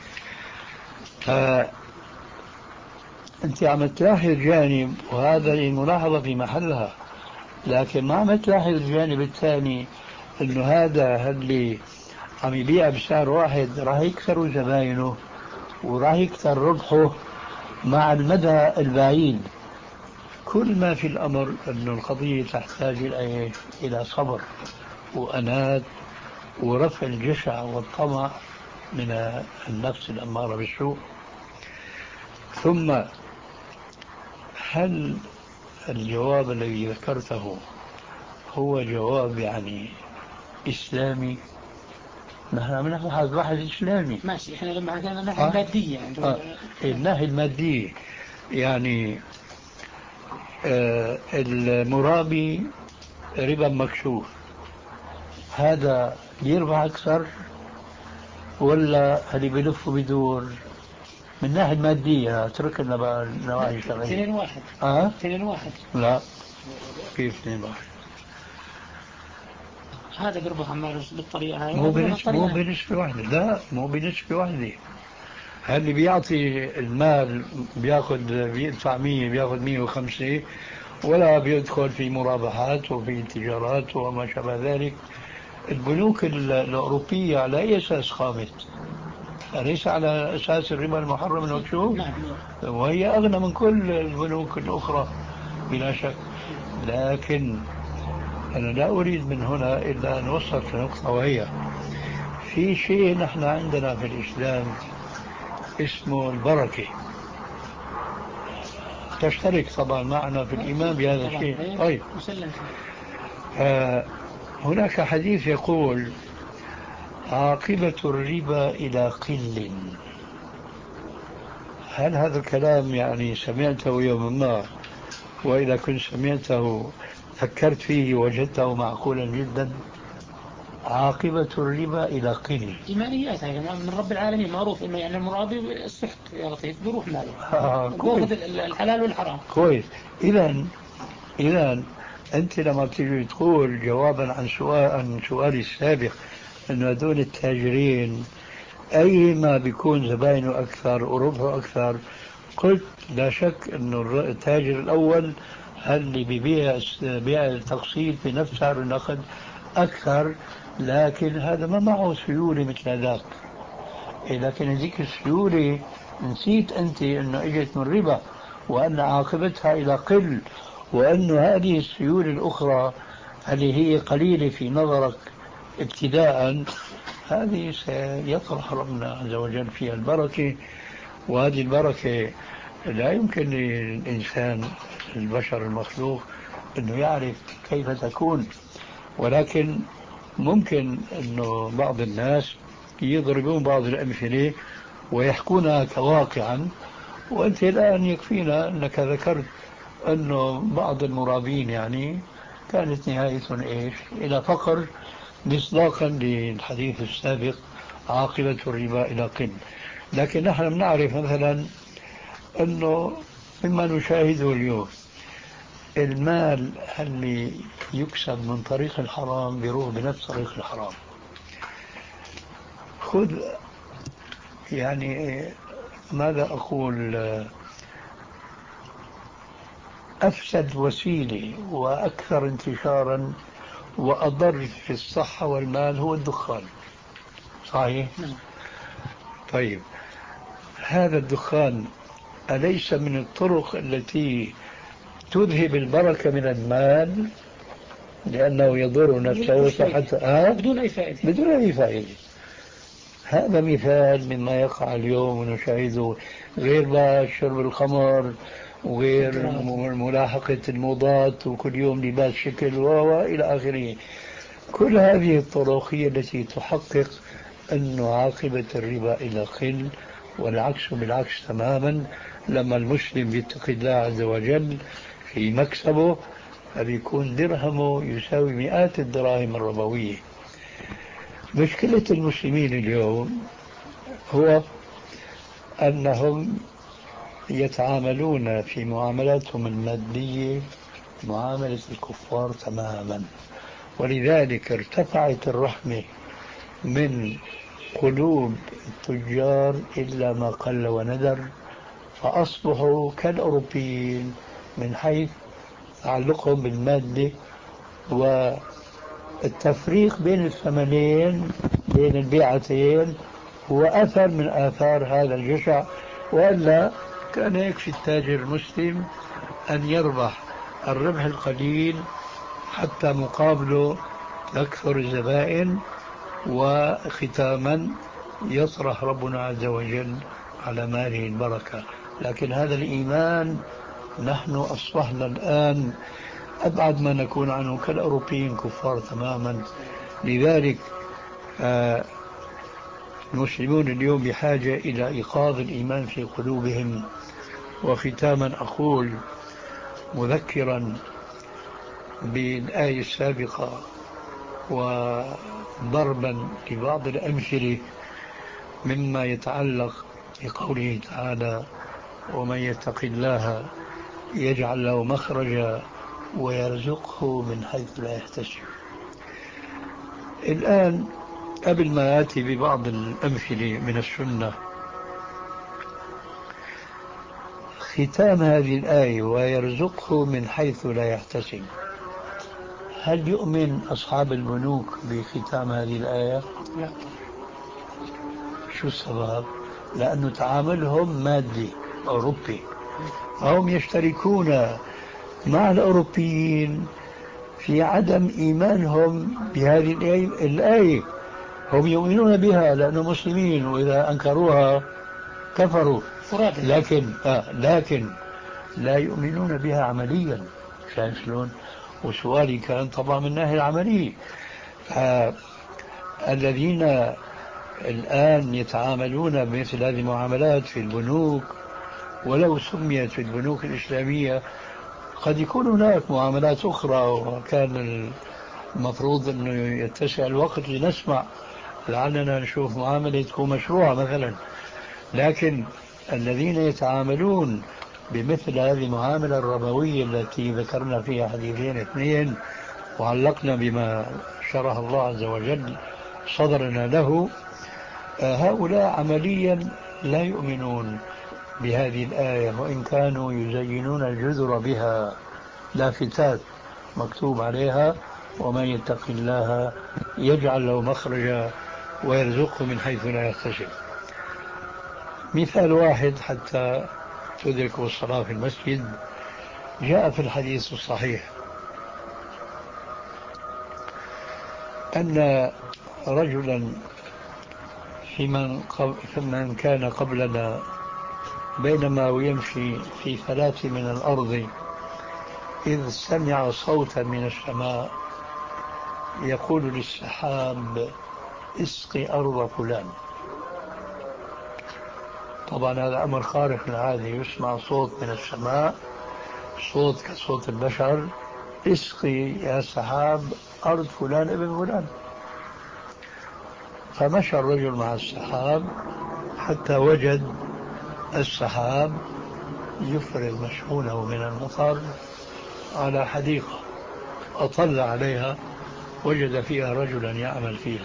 آه أنت عم تلاحظ جانب، وهذا الملاحظة في محلها، لكن ما عم تلاحظ الجانب الثاني، إنه هذا اللي عم يبيع بسعر واحد راح يكثر زباينه وراح يكثر ربحه مع المدى البعيد. كل ما في الأمر أن القضية تحتاج إلى صبر وأنات ورفع الجشع والطمع من النفس الأمارة بالسوء. ثم هل الجواب الذي ذكرته هو جواب يعني إسلامي؟ نحن عم نبحث بحث إسلامي. ماشي، إحنا لما حكينا الناحية المادية يعني آه. الناحية المادية يعني آه المرابي ربا مكشوف، هذا يربح أكثر ولا اللي بيلف وبيدور؟ من الناحية المادية اتركنا بقى النواحي الشرعية. اثنين واحد. اه اثنين واحد. لا، كيف اثنين واحد؟ هذا بيربح عمال بالطريقة هاي، مو بنسبة مو بنسبة واحدة، لا مو بنسبة واحدة. اللي بيعطي المال بياخذ بيدفع مية بياخذ مية وخمسة، ولا بيدخل في مرابحات وفي تجارات وما شابه ذلك. البنوك الأوروبية على أي أساس قامت؟ أليس على أساس الربا المحرم المكشوف؟ نعم. وهي أغنى من كل البنوك الأخرى بلا شك. لكن أنا لا أريد من هنا إلا أن أوصل لنقطة، وهي في شيء نحن عندنا في الإسلام اسمه البركة، تشترك طبعا معنا في الإيمان بهذا الشيء. طيب آه هناك حديث يقول عاقبة الربا إلى قل. هل هذا الكلام يعني سمعته يوما ما، وإذا كنت سمعته فكرت فيه وجدته معقولا جدا؟ عاقبة الربا إلى قل. إيمانيات هاي من رب العالمين معروف، إنه يعني المرابي السحت يا لطيف بيروح ماله. آه بياخذ الحلال والحرام. كويس. إذا إذا أنت لما تيجي تقول جوابا عن سؤال عن سؤالي السابق أن هذول التاجرين أيما بيكون زباينه أكثر وربحه أكثر، قلت لا شك أنه التاجر الأول اللي بيبيع بيع التقسيط بنفس سعر النقد أكثر، لكن هذا ما معه سيولة مثل هذاك. لكن هذيك السيولة نسيت أنت أنه إجت من ربا، وأن عاقبتها إلى قل، وأن هذه السيولة الأخرى اللي هي قليلة في نظرك ابتداء، هذه سيطرح ربنا عز وجل فيها البركة. وهذه البركة لا يمكن للإنسان البشر المخلوق أنه يعرف كيف تكون، ولكن ممكن أنه بعض الناس يضربون بعض الأمثلة ويحكونها كواقعا، وأنت الآن يكفينا أنك ذكرت أنه بعض المرابين يعني كانت نهايتهم إيش؟ إلى فقر، مصداقا للحديث السابق عاقبة الربا إلى قل. لكن نحن بنعرف مثلا أنه مما نشاهده اليوم المال اللي يكسب من طريق الحرام بيروح بنفس طريق الحرام. خذ يعني ماذا أقول، أفسد وسيلة وأكثر انتشارا وأضر في الصحة والمال هو الدخان، صحيح؟ طيب هذا الدخان أليس من الطرق التي تذهب البركة من المال لأنه يضر نفسه وصحته بدون أي فائدة؟ بدون أي فائدة. هذا مثال مما يقع اليوم ونشاهده، غير بقى شرب الخمر وغير ملاحقة الموضات وكل يوم لباس شكل وإلى آخره. كل هذه الطرق هي التي تحقق أن عاقبة الربا إلى قل، والعكس بالعكس تماما. لما المسلم يتقي الله عز وجل في مكسبه فبيكون درهمه يساوي مئات الدراهم الربوية. مشكلة المسلمين اليوم هو أنهم يتعاملون في معاملاتهم المادية معاملة الكفار تماما، ولذلك ارتفعت الرحمة من قلوب التجار إلا ما قل وندر، فأصبحوا كالأوروبيين من حيث تعلقهم بالمادة، والتفريق بين الثمنين بين البيعتين هو أثر من آثار هذا الجشع. وإلا كان يكفي التاجر المسلم أن يربح الربح القليل حتى مقابله تكثر الزبائن، وختاما يطرح ربنا عز وجل على ماله البركة. لكن هذا الإيمان نحن أصبحنا الآن أبعد ما نكون عنه كالأوروبيين كفار تماما. لذلك آه المسلمون اليوم بحاجة إلى إيقاظ الإيمان في قلوبهم. وختاما أقول مذكرا بالآية السابقة وضربا لبعض الأمثلة مما يتعلق بقوله تعالى ومن يتق الله يجعل له مخرجا ويرزقه من حيث لا يحتسب. الآن قبل ما آتي ببعض الأمثلة من السنة، ختام هذه الآية ويرزقه من حيث لا يحتسب، هل يؤمن أصحاب البنوك بختام هذه الآية؟ لا. شو السبب؟ لأنه تعاملهم مادي أوروبي، فهم يشتركون مع الأوروبيين في عدم إيمانهم بهذه الآية. هم يؤمنون بها لأنهم مسلمين وإذا أنكروها كفروا، لكن آه لكن لا يؤمنون بها عمليا. شايف شلون؟ وسؤالي كان طبعا من الناحية العملية. الذين الآن يتعاملون بمثل هذه المعاملات في البنوك، ولو سميت في البنوك الإسلامية، قد يكون هناك معاملات أخرى، وكان المفروض أنه يتسع الوقت لنسمع لعلنا نشوف معاملة تكون مشروعة مثلا. لكن الذين يتعاملون بمثل هذه المعاملة الربوية التي ذكرنا فيها حديثين اثنين وعلقنا بما شرح الله عز وجل صدرنا له، هؤلاء عمليا لا يؤمنون بهذه الآية، وإن كانوا يزينون الجذر بها لافتات مكتوب عليها ومن يتق الله يجعل له مخرجا ويرزقه من حيث لا يحتسب. مثال واحد حتى تدركوا الصلاة في المسجد. جاء في الحديث الصحيح أن رجلا في من, قبل في من كان قبلنا بينما يمشي في فلاة من الأرض إذ سمع صوتا من السماء يقول للسحاب اسقي أرض فلان. طبعا هذا أمر خارق للعادة، يسمع صوت من السماء، صوت كصوت البشر: اسقي يا سحاب أرض فلان ابن فلان. فمشى الرجل مع السحاب حتى وجد السحاب يفرغ مشحونه من المطر على حديقة، أطل عليها وجد فيها رجلا يعمل فيها،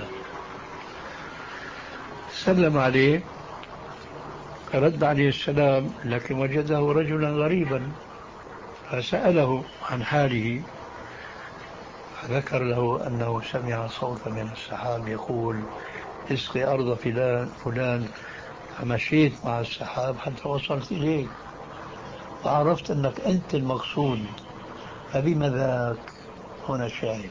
سلم عليه، رد عليه السلام، لكن وجده رجلا غريبا، فسأله عن حاله، فذكر له أنه سمع صوتا من السحاب يقول: اسقي أرض فلان فلان. فمشيت مع السحاب حتى وصلت إليك، فعرفت أنك أنت المقصود، فبما ذاك؟ هنا الشاهد.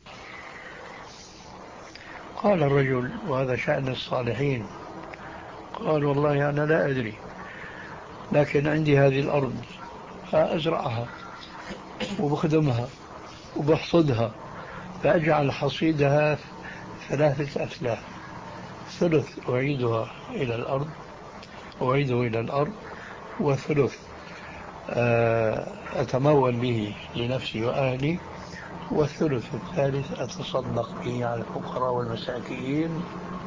قال الرجل: وهذا شأن الصالحين. قال: والله أنا لا أدري، لكن عندي هذه الأرض فأزرعها وبخدمها وبحصدها، فأجعل حصيدها ثلاثة أثلاث: ثلث أعيدها إلى الأرض أعيده إلى الأرض، وثلث أتمول به لنفسي وأهلي، والثلث الثالث أتصدق به على الفقراء والمساكين.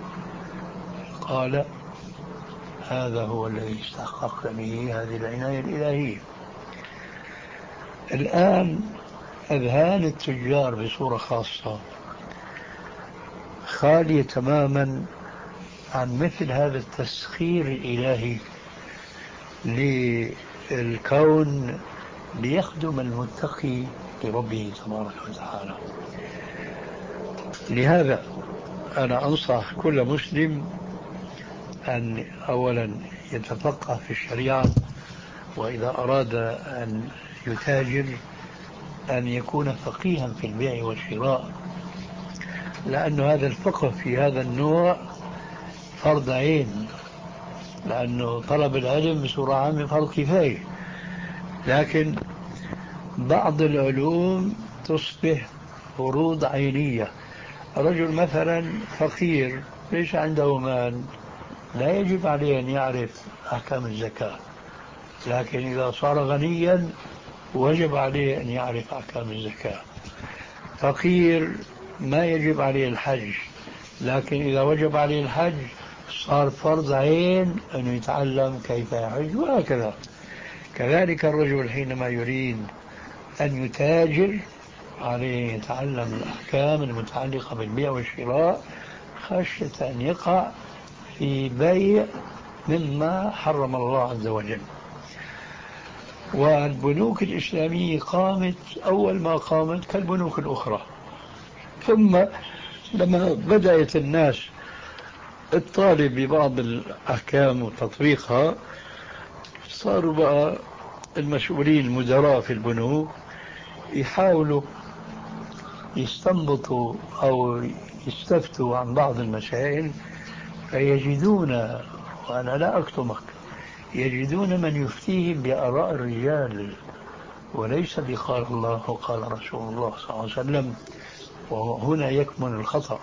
قال: هذا هو الذي استحققت به هذه العناية الإلهية. الآن أذهان التجار بصورة خاصة خالية تماما عن مثل هذا التسخير الإلهي للكون ليخدم المتقي لربه تبارك وتعالى. لهذا أنا أنصح كل مسلم أن أولا يتفقه في الشريعة، وإذا أراد أن يتاجر أن يكون فقيها في البيع والشراء، لأن هذا الفقه في هذا النوع فرض عين، لأنه طلب العلم بصورة عامة فرض كفاية، لكن بعض العلوم تصبح فروض عينية. رجل مثلا فقير ليس عنده مال، لا يجب عليه أن يعرف أحكام الزكاة، لكن إذا صار غنيا وجب عليه أن يعرف أحكام الزكاة. فقير ما يجب عليه الحج، لكن إذا وجب عليه الحج صار فرض عين أن يتعلم كيف يحج، وهكذا. كذلك الرجل حينما يريد أن يتاجر عليه يتعلم الأحكام المتعلقة بالبيع والشراء، خشية أن يقع في بيع مما حرم الله عز وجل. والبنوك الإسلامية قامت أول ما قامت كالبنوك الأخرى، ثم لما بدأت الناس الطالب ببعض الأحكام وتطبيقها، صاروا بقى المسؤولين المدراء في البنوك يحاولوا يستنبطوا أو يستفتوا عن بعض المسائل، فيجدون، وأنا لا أكتمك، يجدون من يفتيهم بآراء الرجال وليس بقال الله وقال رسول الله صلى الله عليه وسلم، وهنا يكمن الخطأ.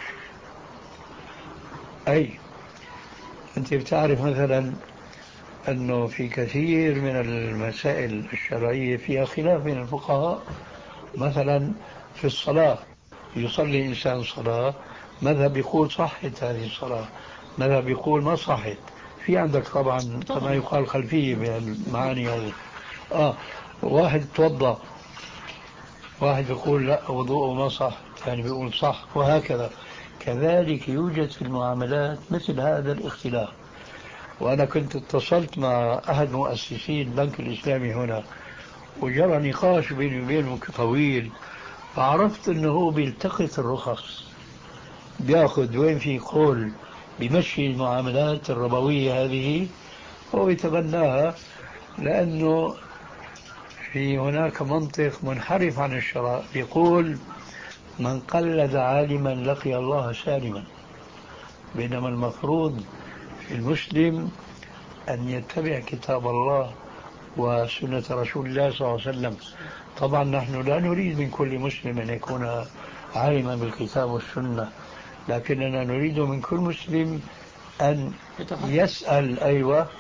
أي أنت بتعرف مثلا أنه في كثير من المسائل الشرعية فيها خلاف بين الفقهاء، مثلا في الصلاة يصلي إنسان صلاة، مذهب يقول صحت هذه الصلاة، مذهب يقول ما صحت. في عندك طبعا كما يقال خلفية من المعاني هذه. آه واحد توضأ، واحد يقول لا وضوءه ما صح، يعني بيقول صح، وهكذا. كذلك يوجد في المعاملات مثل هذا الاختلاف. وأنا كنت اتصلت مع أحد مؤسسين البنك الإسلامي هنا، وجرى نقاش بيني وبينه طويل، فعرفت أنه هو بيلتقط الرخص، بياخذ وين في قول بمشي المعاملات الربوية هذه هو يتبناها، لأنه في هناك منطق منحرف عن الشرع يقول: من قلد عالما لقي الله سالما. بينما المفروض في المسلم أن يتبع كتاب الله وسنة رسول الله صلى الله عليه وسلم. طبعا نحن لا نريد من كل مسلم أن يكون عالما بالكتاب والسنة، لكننا نريد من كل مسلم أن يسأل، أيوة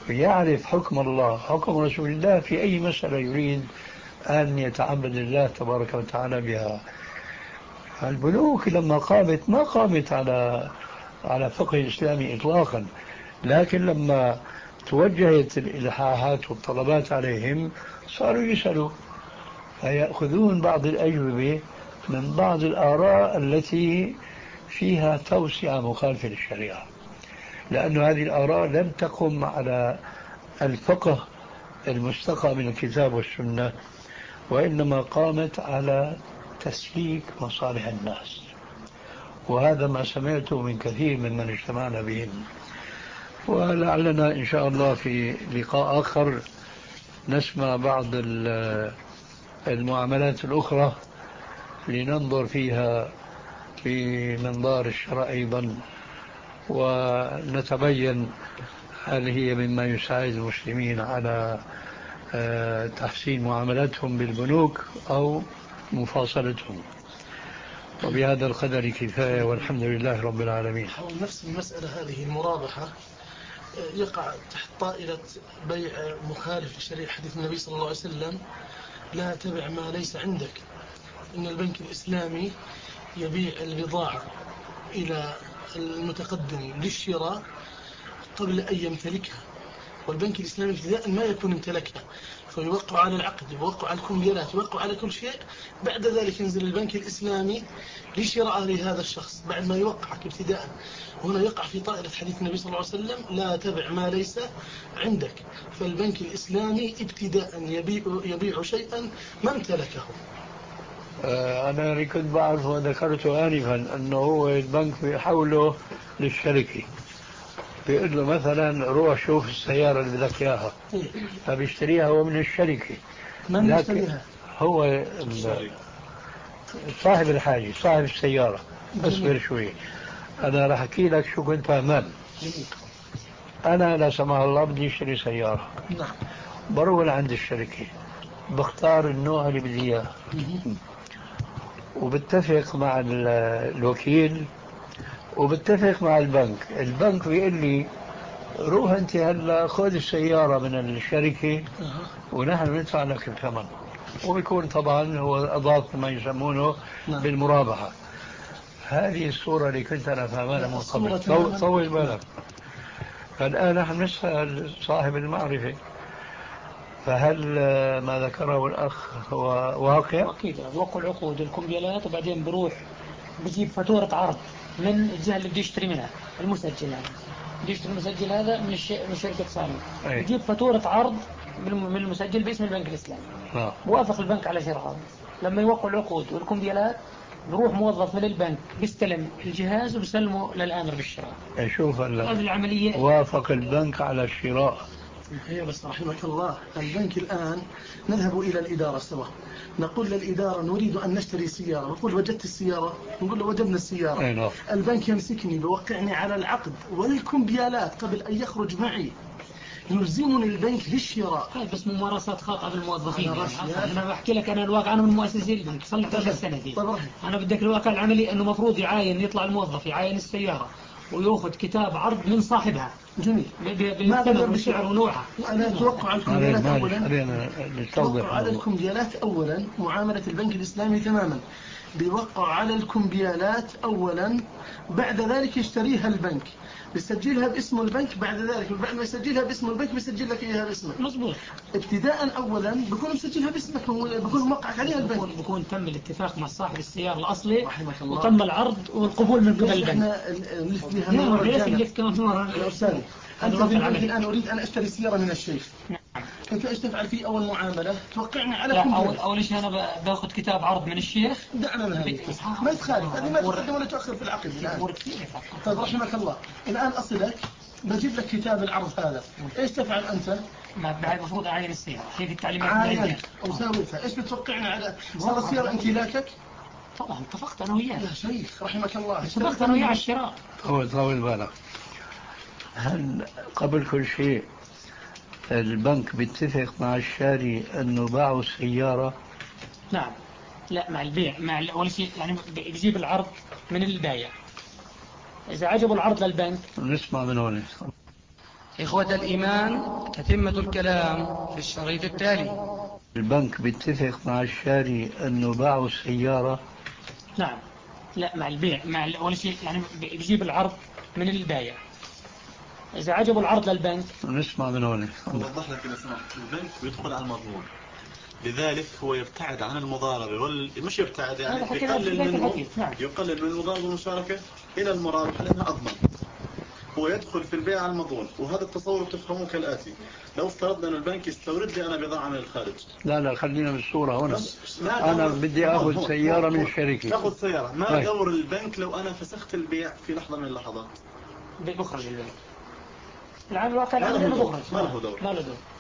يعرف حكم الله حكم رسول الله في أي مسألة يريد أن يتعبد الله تبارك وتعالى بها. البنوك لما قامت ما قامت على على فقه الإسلامي إطلاقا، لكن لما توجهت الإلحاحات والطلبات عليهم صاروا يسألوا فيأخذون بعض الأجوبة من بعض الآراء التي فيها توسعة مخالفة للشريعة، لأن هذه الآراء لم تقم على الفقه المستقى من الكتاب والسنة، وإنما قامت على تسليك مصالح الناس. وهذا ما سمعته من كثير ممن اجتمعنا بهم، ولعلنا إن شاء الله في لقاء آخر نسمع بعض المعاملات الأخرى لننظر فيها في منظار الشرع أيضا، ونتبين هل هي مما يساعد المسلمين على تحسين معاملاتهم بالبنوك أو مفاصلتهم. وبهذا القدر كفاية، والحمد لله رب العالمين. نفس المسألة هذه المرابحة يقع تحت طائلة بيع مخالف لشريعة حديث النبي صلى الله عليه وسلم: لا تبع ما ليس عندك. إن البنك الإسلامي يبيع البضاعة إلى المتقدم للشراء قبل أن يمتلكها، والبنك الإسلامي ابتداء ما يكون امتلكها، فيوقع على العقد، يوقع على الكمبيالات، يوقع على كل شيء. بعد ذلك ينزل البنك الإسلامي لشراء لهذا الشخص بعد ما يوقعك ابتداء. هنا يقع في طائلة حديث النبي صلى الله عليه وسلم: لا تبع ما ليس عندك. فالبنك الإسلامي ابتداء يبيع, يبيع شيئا ما امتلكه. أنا كنت بعرف وذكرته آنفا أنه هو البنك بيحوله للشركة، بيقول له مثلا روح شوف السيارة اللي بدك إياها، فبيشتريها هو من الشركة. من يشتريها؟ هو صاحب الحاجة، صاحب السيارة. اصبر شوي، أنا راح أحكي لك شو كنت فاهمان. أنا لا سمح الله بدي أشتري سيارة، نعم، بروح لعند الشركة، بختار النوع اللي بدي إياه، وبتفق مع الوكيل وبتفق مع البنك. البنك بيقول لي روح أنت هلا خذ السيارة من الشركة ونحن ندفع لك الثمن، وبيكون طبعا هو أضاف ما يسمونه بالمرابحة. هذه الصورة اللي كنت أنا فاهمها من قبل. طول بالك، فالآن نحن نسأل صاحب المعرفة، فهل ما ذكره الأخ هو واقع؟ أكيد وقع العقود والكمبيالات، وبعدين بروح بجيب فاتورة عرض من الجهة اللي بده يشتري منها، المسجل يعني بده يشتري المسجل هذا من الش... من شركة صالح، بجيب فاتورة عرض من المسجل باسم البنك الإسلامي، آه. وافق البنك على شراءه. لما يوقع العقود والكمبيالات بروح موظف من البنك بيستلم الجهاز وبسلمه للآمر بالشراء. شوف هذه العملية وافق البنك على الشراء. هي بس رحمك الله، البنك الآن نذهب إلى الإدارة سوا، نقول للإدارة نريد أن نشتري سيارة، نقول وجدت السيارة، نقول له وجدنا السيارة. أيوة. البنك يمسكني بوقعني على العقد والكمبيالات قبل أن يخرج معي، يلزمني البنك بالشراء. هاي بس ممارسات خاطئة بالموظفين. يعني أنا بحكي لك أنا الواقع، أنا من مؤسسي البنك صار لي ثلاث سنة دي. أنا بدك الواقع العملي أنه مفروض يعاين، يطلع الموظف يعاين السيارة ويأخذ كتاب عرض من صاحبها. جميل. بالثمن والسعر ونوعها. أنا أتوقع الكمبيالات أولا، توقع على الكمبيالات أولا معاملة البنك الإسلامي تماما، بيوقع على الكمبيالات أولا، بعد ذلك يشتريها البنك، بيسجلها باسم البنك، بعد ذلك بعد ما يسجلها باسم البنك بيسجل لك إياها باسمك. مظبوط. ابتداء أولا بيكون مسجلها باسمك، بيكون موقعك عليها البنك، بيكون, بيكون تم الاتفاق مع صاحب السيارة الأصلي وتم العرض والقبول من قبل البنك. احنا نلف بها مرة جانا. يا أستاذ، أنت الآن أريد أن أشتري سيارة من الشيخ. نعم. كيف ايش تفعل في أول معاملة؟ توقعني على لا أول أول شيء أنا باخذ كتاب عرض من الشيخ. دعنا من هذه ما تخالف، هذه ما تقدم ولا تؤخر في العقد الآن. طيب رحمك الله، الآن أصلك بجيب لك كتاب العرض هذا، ايش تفعل أنت؟ ما بعد المفروض أعين السيارة، هي التعليمات عاين وساويتها، ايش بتوقعني على صار السيارة امتلاكك؟ طبعا اتفقت أنا وياه يا شيخ رحمك الله، اتفقت أنا وياه على الشراء. طول طول بالك، هل قبل كل شيء البنك بيتفق مع الشاري أنه باعوا السيارة؟ نعم. لا مع البيع، مع أول شيء يعني بيجيب العرض من البايع، إذا عجبوا العرض للبنك نسمع من هون. إخوة الإيمان، تتمة الكلام في الشريط التالي. البنك بيتفق مع الشاري أنه باعوا السيارة؟ نعم. لا، مع البيع، مع أول شيء يعني بيجيب العرض من البايع. إذا عجبوا العرض للبنك نسمع من هون. أوضح لك إذا سمحت، البنك بيدخل على المضمون، لذلك هو يبتعد عن المضاربة وال... مش يبتعد يعني يقلل منه، نعم. يقلل من المضاربة والمشاركة إلى المرابحة لأنها أضمن. هو يدخل في البيع على المضمون، وهذا التصور بتفهموه كالآتي: لو افترضنا أن البنك يستورد لي أنا بضاعة من الخارج. لا لا خلينا بالصورة هنا. أنا بدي أخذ سيارة من الشركة. تأخذ سيارة، ما هاي. دور البنك لو أنا فسخت البيع في لحظة من اللحظات؟ بخرج البنك. العام الواقع ما له دور. ما له دور.